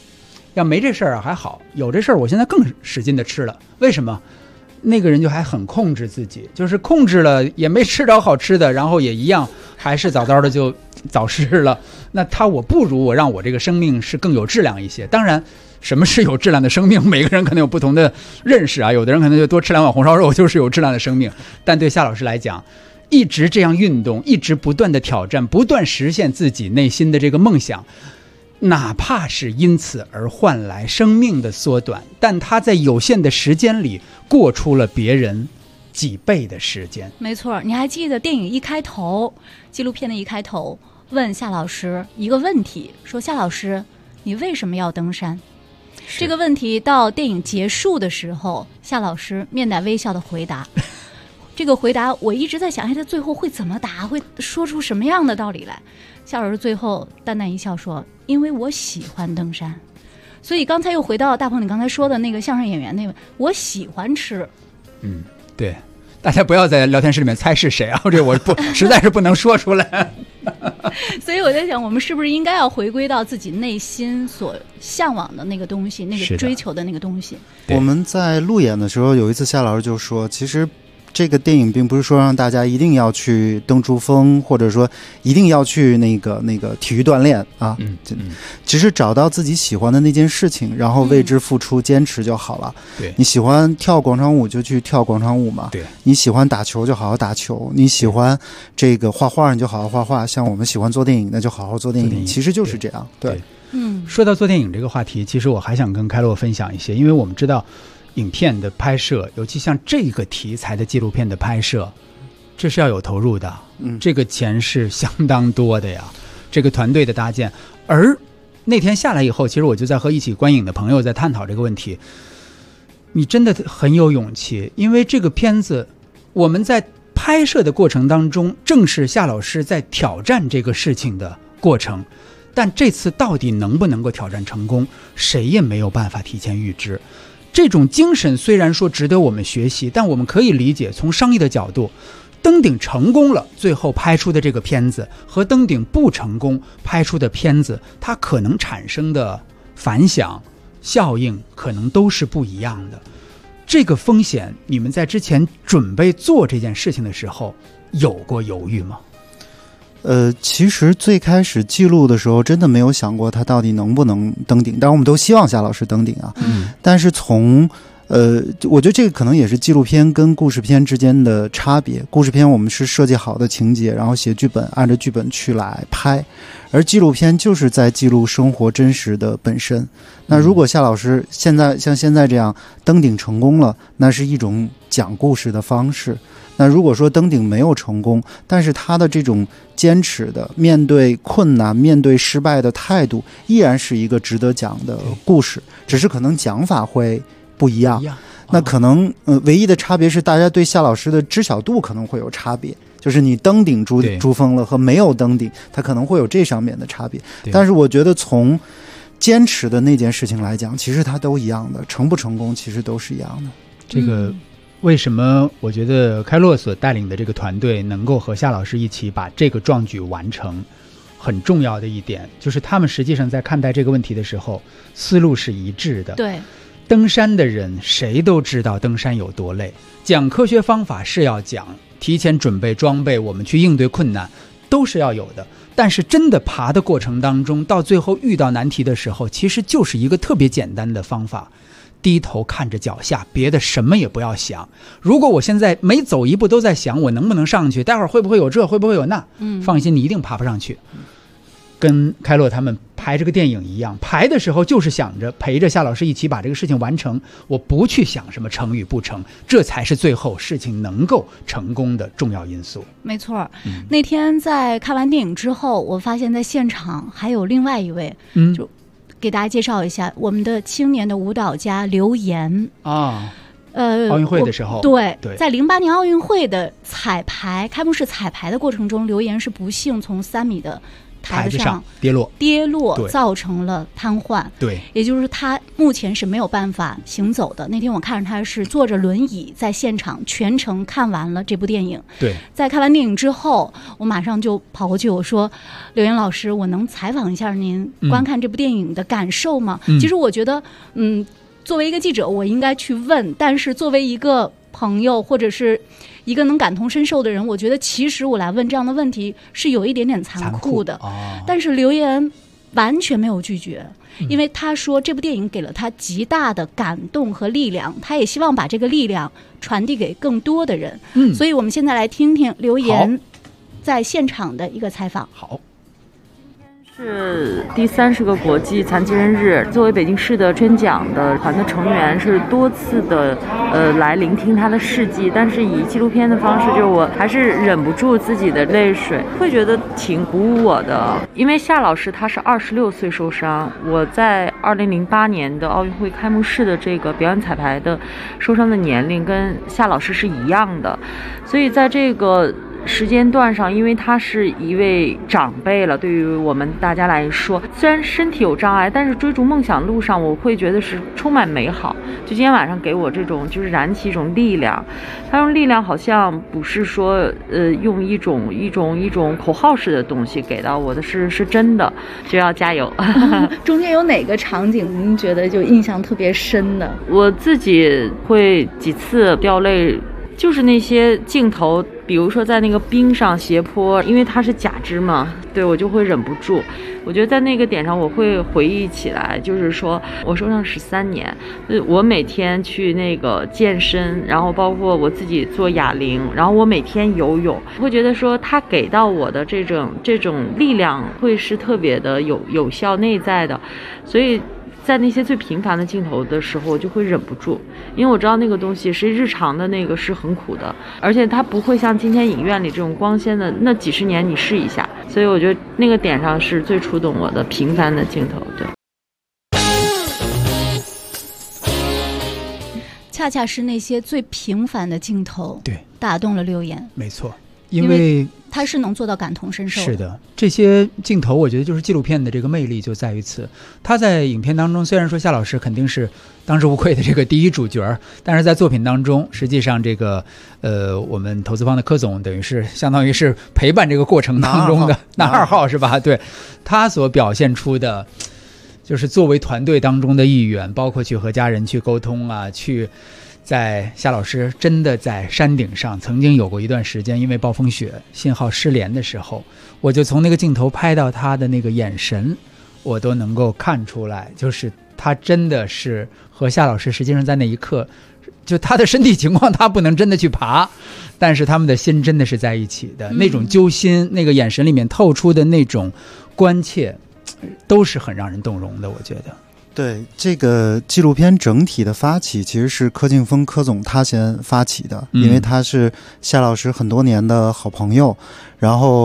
要没这事儿还好，有这事儿我现在更使劲的吃了。为什么？那个人就还很控制自己，就是控制了也没吃着好吃的，然后也一样还是早早的就早逝了。那我不如我让我这个生命是更有质量一些。当然什么是有质量的生命，每个人可能有不同的认识啊，有的人可能就多吃2碗红烧肉就是有质量的生命。但对夏老师来讲，一直这样运动，一直不断的挑战，不断实现自己内心的这个梦想，哪怕是因此而换来生命的缩短，但他在有限的时间里过出了别人几倍的时间。 没错，你还记得电影一开头，纪录片的一开头问夏老师一个问题，说夏老师你为什么要登山？这个问题到电影结束的时候，夏老师面带微笑的回答这个回答我一直在想，他最后会怎么答，会说出什么样的道理来。夏老师最后淡淡一笑说，因为我喜欢登山。所以刚才又回到大鹏你刚才说的那个相声演员那位，我喜欢吃。 对，大家不要在聊天室里面猜是谁啊，这我实在是不能说出来所以我在想，我们是不是应该要回归到自己内心所向往的那个东西，那个追求的那个东西。 我们在路演的时候，有一次夏老师就说，其实这个电影并不是说让大家一定要去登珠峰，或者说一定要去那个体育锻炼啊，只是找到自己喜欢的那件事情，然后为之付出，坚持就好了。 对， 你喜欢跳广场舞就去跳广场舞嘛， 对， 你喜欢打球就好好打球，你喜欢这个画画你就好好画画，像我们喜欢做电影那就好好做电影，其实就是这样。对， 说到做电影这个话题，其实我还想跟开洛分享一些，因为我们知道影片的拍摄，尤其像这个题材的纪录片的拍摄，这是要有投入的，这个钱是相当多的呀，这个团队的搭建。而那天下来以后，其实我就在和一起观影的朋友在探讨这个问题，你真的很有勇气，因为这个片子我们在拍摄的过程当中，正是夏老师在挑战这个事情的过程，但这次到底能不能够挑战成功，谁也没有办法提前预知。这种精神虽然说值得我们学习，但我们可以理解，从商业的角度，登顶成功了最后拍出的这个片子和登顶不成功拍出的片子，它可能产生的反响效应可能都是不一样的。这个风险你们在之前准备做这件事情的时候有过犹豫吗？ 其实最开始记录的时候真的没有想过他到底能不能登顶，但我们都希望夏老师登顶啊。但是我觉得这个可能也是纪录片跟故事片之间的差别。故事片我们是设计好的情节，然后写剧本，按照剧本去来拍，而纪录片就是在记录生活真实的本身。那如果夏老师像现在这样登顶成功了，那是一种讲故事的方式。那如果说登顶没有成功，但是他的这种坚持的面对困难面对失败的态度依然是一个值得讲的故事，只是可能讲法会不一样。那可能唯一的差别是大家对夏老师的知晓度可能会有差别，就是你登顶珠峰了和没有登顶，它可能会有这上面的差别。但是我觉得从坚持的那件事情来讲，其实它都一样的，成不成功其实都是一样的。 这个为什么我觉得开洛所带领的这个团队能够和夏老师一起把这个壮举完成，很重要的一点就是他们实际上在看待这个问题的时候思路是一致的。 对， 登山的人谁都知道登山有多累，讲科学方法是要讲，提前准备装备，我们去应对困难都是要有的，但是真的爬的过程当中，到最后遇到难题的时候，其实就是一个特别简单的方法，低头看着脚下，别的什么也不要想。如果我现在每走一步都在想我能不能上去，待会儿会不会有这会不会有那，放心，你一定爬不上去。跟开洛他们拍这个电影一样，拍的时候就是想着陪着夏老师一起把这个事情完成，我不去想什么成与不成，这才是最后事情能够成功的重要因素。 没错，那天在看完电影之后，我发现在现场还有另外一位，就给大家介绍一下我们的青年的舞蹈家刘岩啊。奥运会的时候， 对，在08年奥运会的彩排开幕式彩排的过程中，刘岩是不幸从3米的台子上跌落， 造成了瘫痪。 对， 也就是他目前是没有办法行走的。那天我看着他是坐着轮椅在现场全程看完了这部电影。 对， 在看完电影之后，我马上就跑过去，我说：“刘岩老师，我能采访一下您观看这部电影的感受吗？”其实我觉得，作为一个记者，我应该去问，但是作为一个朋友或者是一个能感同身受的人，我觉得其实我来问这样的问题是有一点点残酷的。但是刘岩完全没有拒绝，因为他说这部电影给了他极大的感动和力量，他也希望把这个力量传递给更多的人。所以我们现在来听听刘岩在现场的一个采访。 好。 是第30个国际残疾人日，作为北京市的宣讲的团的成员，是多次的来聆听他的事迹，但是以纪录片的方式，就是我还是忍不住自己的泪水，会觉得挺鼓舞我的。因为夏老师他是26岁受伤，我在2008年的奥运会开幕式的这个表演彩排的受伤的年龄跟夏老师是一样的，所以在这个时间段上，因为他是一位长辈了，对于我们大家来说，虽然身体有障碍，但是追逐梦想路上，我会觉得是充满美好。就今天晚上给我这种就是燃起一种力量，他用力量好像不是说用一种口号式的东西给到我的，是真的，就要加油。 中间有哪个场景您觉得就印象特别深的？ 我自己会几次掉泪，就是那些镜头，比如说在那个冰上斜坡，因为它是假肢嘛，对，我就会忍不住。我觉得在那个点上我会回忆起来，就是说我受伤13年，我每天去那个健身，然后包括我自己做哑铃，然后我每天游泳，我会觉得说他给到我的这种力量会是特别的有效内在的，所以在那些最平凡的镜头的时候，我就会忍不住，因为我知道那个东西是日常的，那个是很苦的，而且它不会像今天影院里这种光鲜的那几十年你试一下，所以我觉得那个点上是最触动我的平凡的镜头。对， 恰恰是那些最平凡的镜头， 对， 打动了刘岩。 没错，因为他是能做到感同身受的。 是的，这些镜头我觉得就是纪录片的这个魅力就在于此。他在影片当中，虽然说夏老师肯定是当之无愧的这个第一主角，但是在作品当中，实际上这个我们投资方的柯总等于是相当于是陪伴这个过程当中的拿二号是吧？对，他所表现出的就是作为团队当中的一员，包括去和家人去沟通啊，去在夏老师真的在山顶上曾经有过一段时间因为暴风雪信号失联的时候，我就从那个镜头拍到他的那个眼神，我都能够看出来，就是他真的是和夏老师实际上在那一刻，就他的身体情况他不能真的去爬，但是他们的心真的是在一起的，那种揪心，那个眼神里面透出的那种关切，都是很让人动容的，我觉得。 对，这个纪录片整体的发起其实是柯劲峰柯总他先发起的，因为他是夏老师很多年的好朋友，然后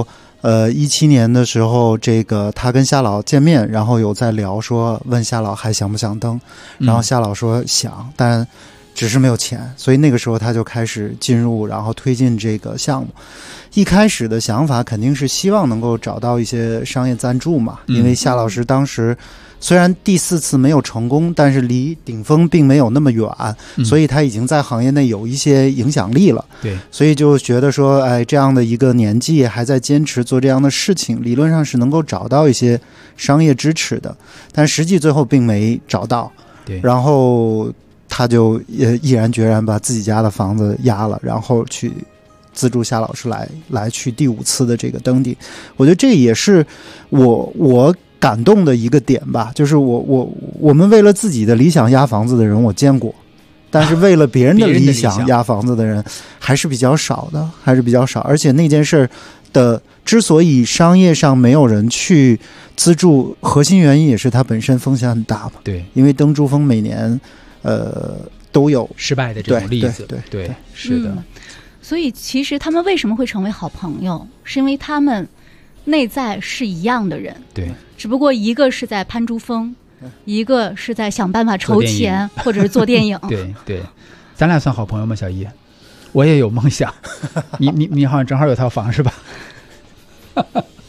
17年的时候，这个他跟夏老见面，然后有在聊说问夏老还想不想登，然后夏老说想，但只是没有钱，所以那个时候他就开始进入，然后推进这个项目。一开始的想法肯定是希望能够找到一些商业赞助嘛，因为夏老师当时虽然第4次没有成功，但是离顶峰并没有那么远，所以他已经在行业内有一些影响力了。 对， 所以就觉得说，哎，这样的一个年纪还在坚持做这样的事情，理论上是能够找到一些商业支持的，但实际最后并没找到。 对， 然后他就毅然决然把自己家的房子押了，然后去资助夏老师来去第5次的这个登顶。我觉得这也是我感动的一个点吧，就是我们为了自己的理想押房子的人我见过，但是为了别人的理想押房子的人还是比较少的，而且那件事的之所以商业上没有人去资助，核心原因也是它本身风险很大嘛。 对， 因为登珠峰每年都有失败的这种例子。对，是的。 所以其实他们为什么会成为好朋友，是因为他们内在是一样的人。 对， 只不过一个是在攀珠峰，一个是在想办法筹钱或者是做电影。 对，咱俩算好朋友吗？小一，我也有梦想。你好像正好有套房是吧？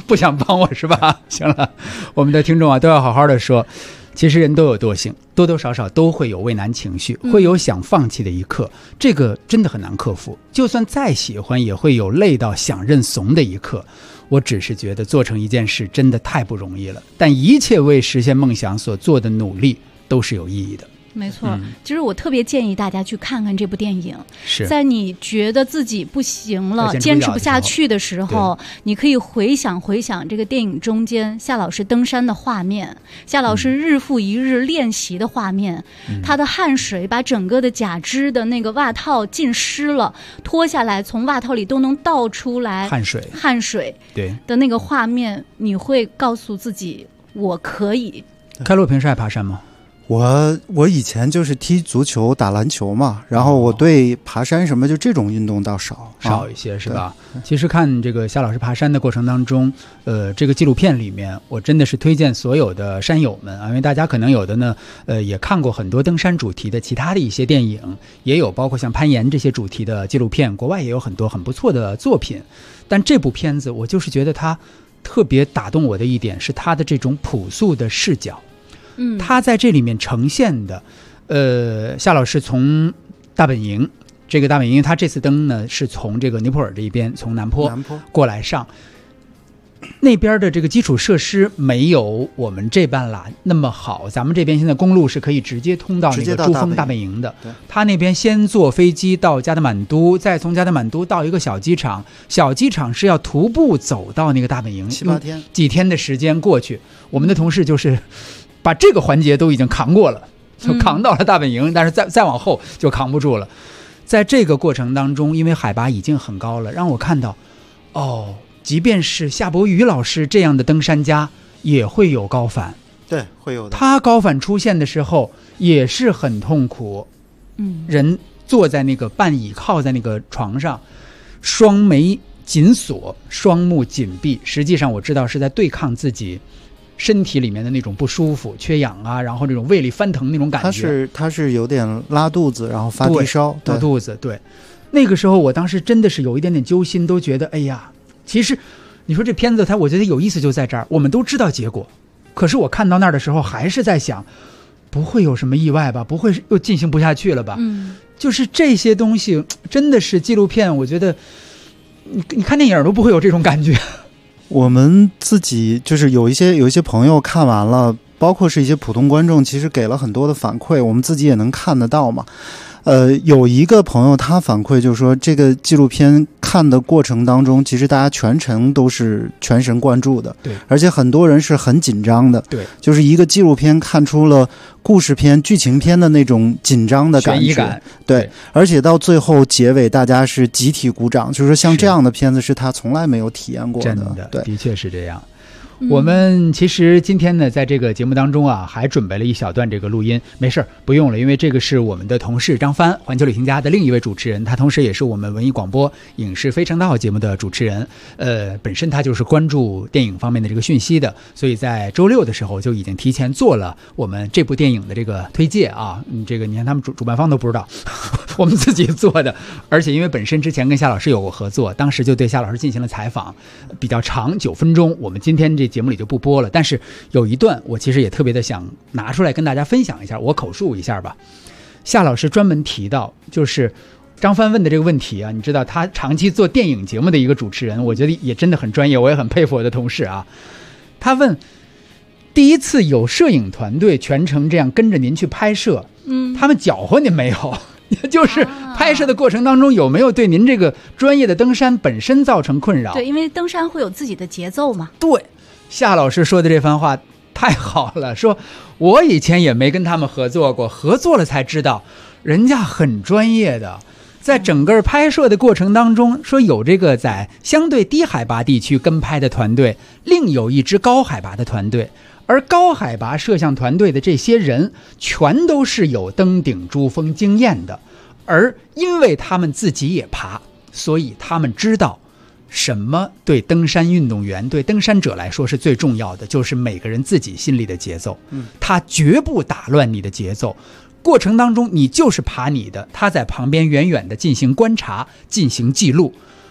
不想帮我是吧？行了，我们的听众啊都要好好的说，其实人都有惰性，多多少少都会有畏难情绪，会有想放弃的一刻，这个真的很难克服。就算再喜欢，也会有累到想认怂的一刻。我只是觉得做成一件事真的太不容易了，但一切为实现梦想所做的努力都是有意义的。 没错，其实我特别建议大家去看看这部电影。 是在你觉得自己不行了、坚持不下去的时候，你可以回想这个电影中间夏老师登山的画面，夏老师日复一日练习的画面，他的汗水把整个的假肢的那个袜套浸湿了，脱下来从袜套里都能倒出来汗水对的那个画面，你会告诉自己我可以。 开洛平时爱爬山吗？ 我以前就是踢足球、打篮球嘛，然后我对爬山什么就这种运动倒少一些，是吧？其实看这个夏老师爬山的过程当中，这个纪录片里面，我真的是推荐所有的山友们啊，因为大家可能有的呢，也看过很多登山主题的其他的一些电影，也有包括像攀岩这些主题的纪录片，国外也有很多很不错的作品，但这部片子我就是觉得它特别打动我的一点是它的这种朴素的视角。他在这里面呈现的，夏老师从大本营，这个大本营他这次登呢是从这个尼泊尔这一边，从南坡过来上，那边的这个基础设施没有我们这半拉那么好，咱们这边现在公路是可以直接通到那个珠峰大本营的，他那边先坐飞机到加德满都，再从加德满都到一个小机场，小机场是要徒步走到那个大本营 ，7-8天， 几天的时间过去，我们的同事就是把这个环节都已经扛过了，就扛到了大本营，但是再往后就扛不住了。在这个过程当中，因为海拔已经很高了，让我看到，即便是夏伯渝老师这样的登山家也会有高反， 对，会有的。 他高反出现的时候也是很痛苦，人坐在那个半倚靠在那个床上，双眉紧锁，双目紧闭，实际上我知道是在对抗自己身体里面的那种不舒服、缺氧啊，然后这种胃里翻腾那种感觉。 他是有点拉肚子，然后发低烧， 拉肚子。对，那个时候我当时真的是有一点点揪心，都觉得哎呀，其实你说这片子我觉得有意思就在这儿，我们都知道结果，可是我看到那儿的时候还是在想，不会有什么意外吧？不会又进行不下去了吧？就是这些东西真的是纪录片，我觉得你看电影都不会有这种感觉。 我们自己就是有一些朋友看完了，包括是一些普通观众，其实给了很多的反馈，我们自己也能看得到嘛。有一个朋友他反馈就是说，这个纪录片看的过程当中，其实大家全程都是全神贯注的， 对， 而且很多人是很紧张的， 对， 就是一个纪录片看出了故事片、剧情片的那种紧张的感觉， 悬疑感， 对，而且到最后结尾，大家是集体鼓掌，就是说像这样的片子是他从来没有体验过的， 真的， 对， 的确是这样。我们其实今天呢，在这个节目当中啊，还准备了一小段这个录音，没事不用了，因为这个是我们的同事张帆，环球旅行家的另一位主持人，他同时也是我们文艺广播影视非常道节目的主持人。本身他就是关注电影方面的这个讯息的，所以在周六的时候就已经提前做了我们这部电影的这个推介啊。这个你看他们主办方都不知道，我们自己做的，而且因为本身之前跟夏老师有过合作，当时就对夏老师进行了采访，比较长9分钟，我们今天这节目里就不播了，但是有一段我其实也特别的想拿出来跟大家分享一下，我口述一下吧。夏老师专门提到，就是张帆问的这个问题啊，你知道他长期做电影节目的一个主持人，我觉得也真的很专业，我也很佩服我的同事啊。他问，第一次有摄影团队全程这样跟着您去拍摄，他们搅和您没有？就是拍摄的过程当中有没有对您这个专业的登山本身造成困扰？ 对，因为登山会有自己的节奏嘛。 对，夏老师说的这番话太好了，说我以前也没跟他们合作过，合作了才知道人家很专业的，在整个拍摄的过程当中，说有这个在相对低海拔地区跟拍的团队，另有一支高海拔的团队，而高海拔摄像团队的这些人全都是有登顶珠峰经验的，而因为他们自己也爬，所以他们知道什么对登山运动员、对登山者来说是最重要的，就是每个人自己心里的节奏，他绝不打乱你的节奏，过程当中你就是爬你的，他在旁边远远的进行观察、进行记录。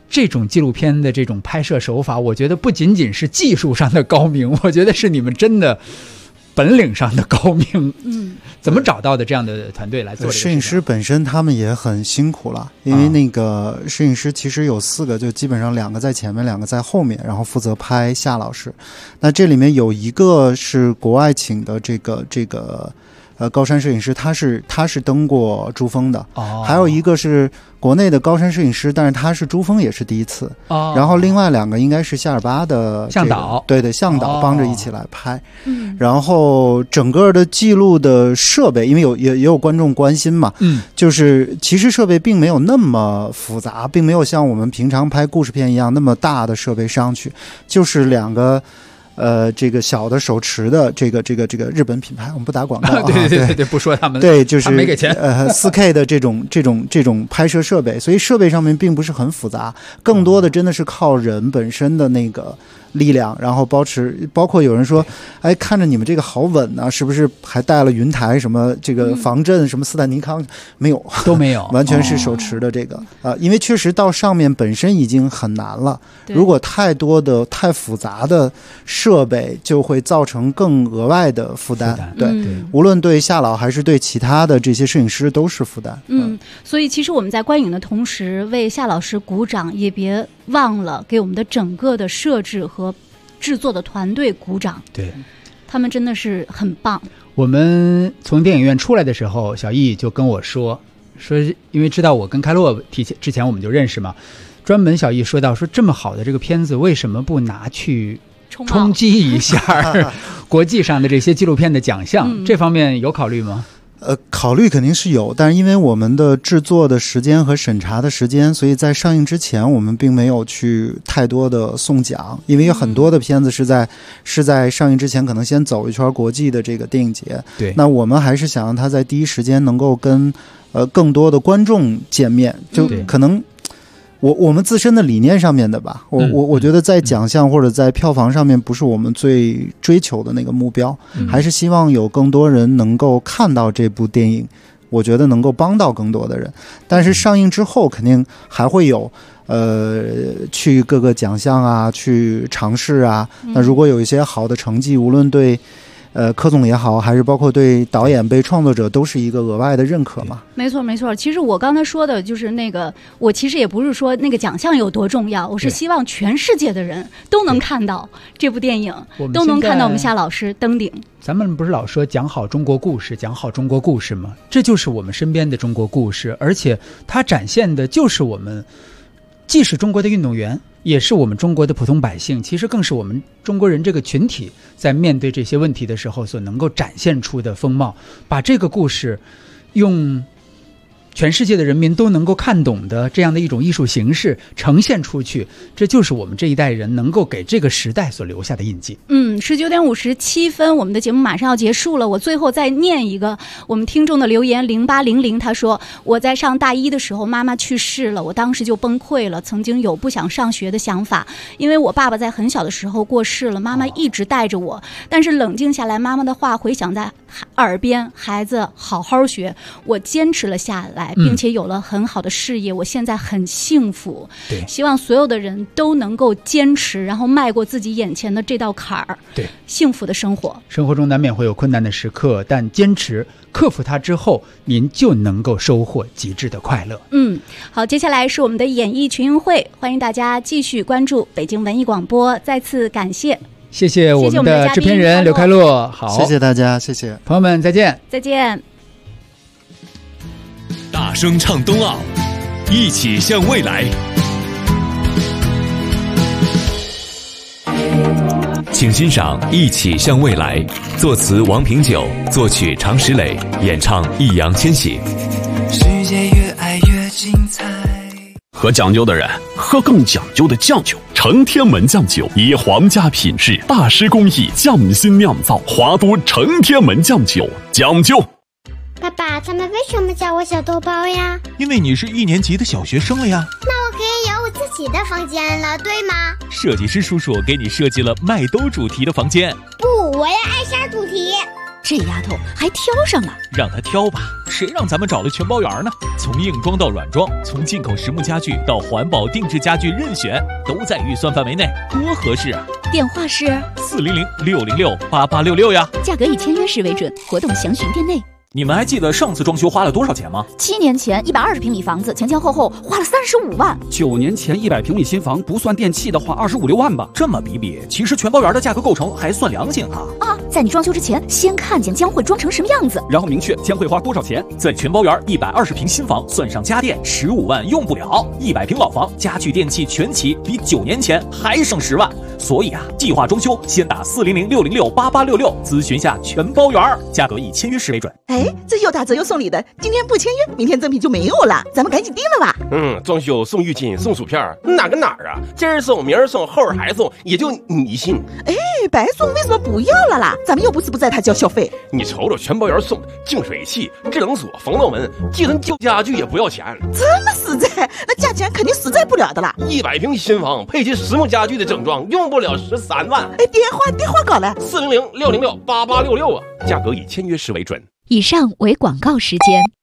这种纪录片的这种拍摄手法，我觉得不仅仅是技术上的高明，我觉得是你们真的本领上的高明。怎么找到的这样的团队来做这个事情？ 摄影师本身他们也很辛苦了，因为那个摄影师其实有4个，就基本上2个在前面，2个在后面，然后负责拍夏老师。那这里面有一个是国外请的这个高山摄影师，他是登过珠峰的，还有一个是国内的高山摄影师，但是他是珠峰也是第一次，然后另外2个应该是夏尔巴的向导， 对的向导帮着一起来拍，然后整个的记录的设备，因为也有观众关心嘛，就是其实设备并没有那么复杂，并没有像我们平常拍故事片一样那么大的设备上去，就是2个。这个小的手持的这个日本品牌，我们不打广告对，不说他们， 对，就是没给钱 4K 的这种拍摄设备，所以设备上面并不是很复杂，更多的真的是靠人本身的那个力量，然后包括有人说，哎，看着你们这个好稳啊，是不是还带了云台什么这个防震什么斯坦尼康？没有， 都没有， 完全是手持的这个因为确实到上面本身已经很难了，如果太多的太复杂的设备就会造成更额外的负担，对，无论对夏老还是对其他的这些摄影师都是负担。 所以其实我们在观影的同时为夏老师鼓掌，也别忘了给我们的整个的摄制和制作的团队鼓掌， 对， 他们真的是很棒。 我们从电影院出来的时候，小易就跟我说，因为知道我跟开洛之前我们就认识嘛，专门小易说到说这么好的这个片子为什么不拿去冲击一下国际上的这些纪录片的奖项，这方面有考虑吗？ 考虑肯定是有，但是因为我们的制作的时间和审查的时间，所以在上映之前我们并没有去太多的送奖，因为有很多的片子是在上映之前可能先走一圈国际的这个电影节， 对， 那我们还是想让它在第一时间能够跟更多的观众见面，就可能我们自身的理念上面的吧，我觉得在奖项或者在票房上面不是我们最追求的那个目标，还是希望有更多人能够看到这部电影，我觉得能够帮到更多的人。但是上映之后肯定还会有去各个奖项啊，去尝试啊，那如果有一些好的成绩，无论对柯总也好，还是包括对导演被创作者都是一个额外的认可嘛。 没错，其实我刚才说的就是那个，我其实也不是说那个奖项有多重要，我是希望全世界的人都能看到这部电影，都能看到我们夏老师登顶。 咱们不是老说讲好中国故事，讲好中国故事吗？这就是我们身边的中国故事，而且它展现的就是我们既是中国的运动员，也是我们中国的普通百姓，其实更是我们中国人这个群体在面对这些问题的时候所能够展现出的风貌，把这个故事用全世界的人民都能够看懂的这样的一种艺术形式呈现出去，这就是我们这一代人能够给这个时代所留下的印记。 19点57分，我们的节目马上要结束了，我最后再念一个我们听众的留言0800，他说我在上大一的时候妈妈去世了，我当时就崩溃了，曾经有不想上学的想法，因为我爸爸在很小的时候过世了，妈妈一直带着我，但是冷静下来，妈妈的话回响在耳边，孩子好好学，我坚持了下来，并且有了很好的事业，我现在很幸福。 对， 希望所有的人都能够坚持，然后迈过自己眼前的这道坎儿， 对， 幸福的生活。 生活中难免会有困难的时刻，但坚持克服它之后，您就能够收获极致的快乐。 好，接下来是我们的演艺群英会，欢迎大家继续关注北京文艺广播，再次感谢我们的制片人刘开洛，好， 谢谢大家，谢谢朋友们，再见。 大声唱冬奥，一起向未来。请欣赏《一起向未来》，作词王平久，作曲常石磊，演唱易烊千玺。 世界越爱越精彩。 喝讲究的人喝更讲究的酱酒，成天门酱酒以皇家品质、大师工艺匠心酿造，华都成天门酱酒，讲究。 爸爸，他们为什么叫我小豆包呀？ 因为你是1年级的小学生了呀。 那我可以有我自己的房间了，对吗？ 设计师叔叔给你设计了麦兜主题的房间。 不，我要艾莎主题。 这丫头还挑上了， 让她挑吧，谁让咱们找了全包圆呢？从硬装到软装，从进口实木家具到环保定制家具，任选都在预算范围内，多合适啊！ 电话是 400-606-8866呀， 价格以签约式为准，活动详询店内。 你们还记得上次装修花了多少钱吗 ？7年前120平米房子，前前后后花了35万。 9年前100平米新房，不算电器的话，25、6万吧。 这么比比，其实全包圆的价格构成还算良心哈。 在你装修之前，先看见将会装成什么样子， 然后明确将会花多少钱。 在全包圆120平新房，算上家电15万用不了；100平老房，家具电器全齐，比9年前还省10万。所以计划装修先打400-606-8866咨询下全包圆，价格以签约式为准。 这又打折又送礼的，今天不签约，明天赠品就没有了，咱们赶紧定了吧。 装修送浴巾送薯片，哪跟哪儿啊？今儿送明儿送后儿还送，也就你信。 白送为什么不要了啦？咱们又不是不在他交小费。 你瞅瞅全包圆送的净水器、智能锁、防盗门，寄成旧家具也不要钱。 这么实在，那价钱肯定实在不了的啦。 100平新房配齐实木家具的整装，用不了13万。 电话搞来 ，400-606-8866啊，价格以签约式为准。 以上为广告时间。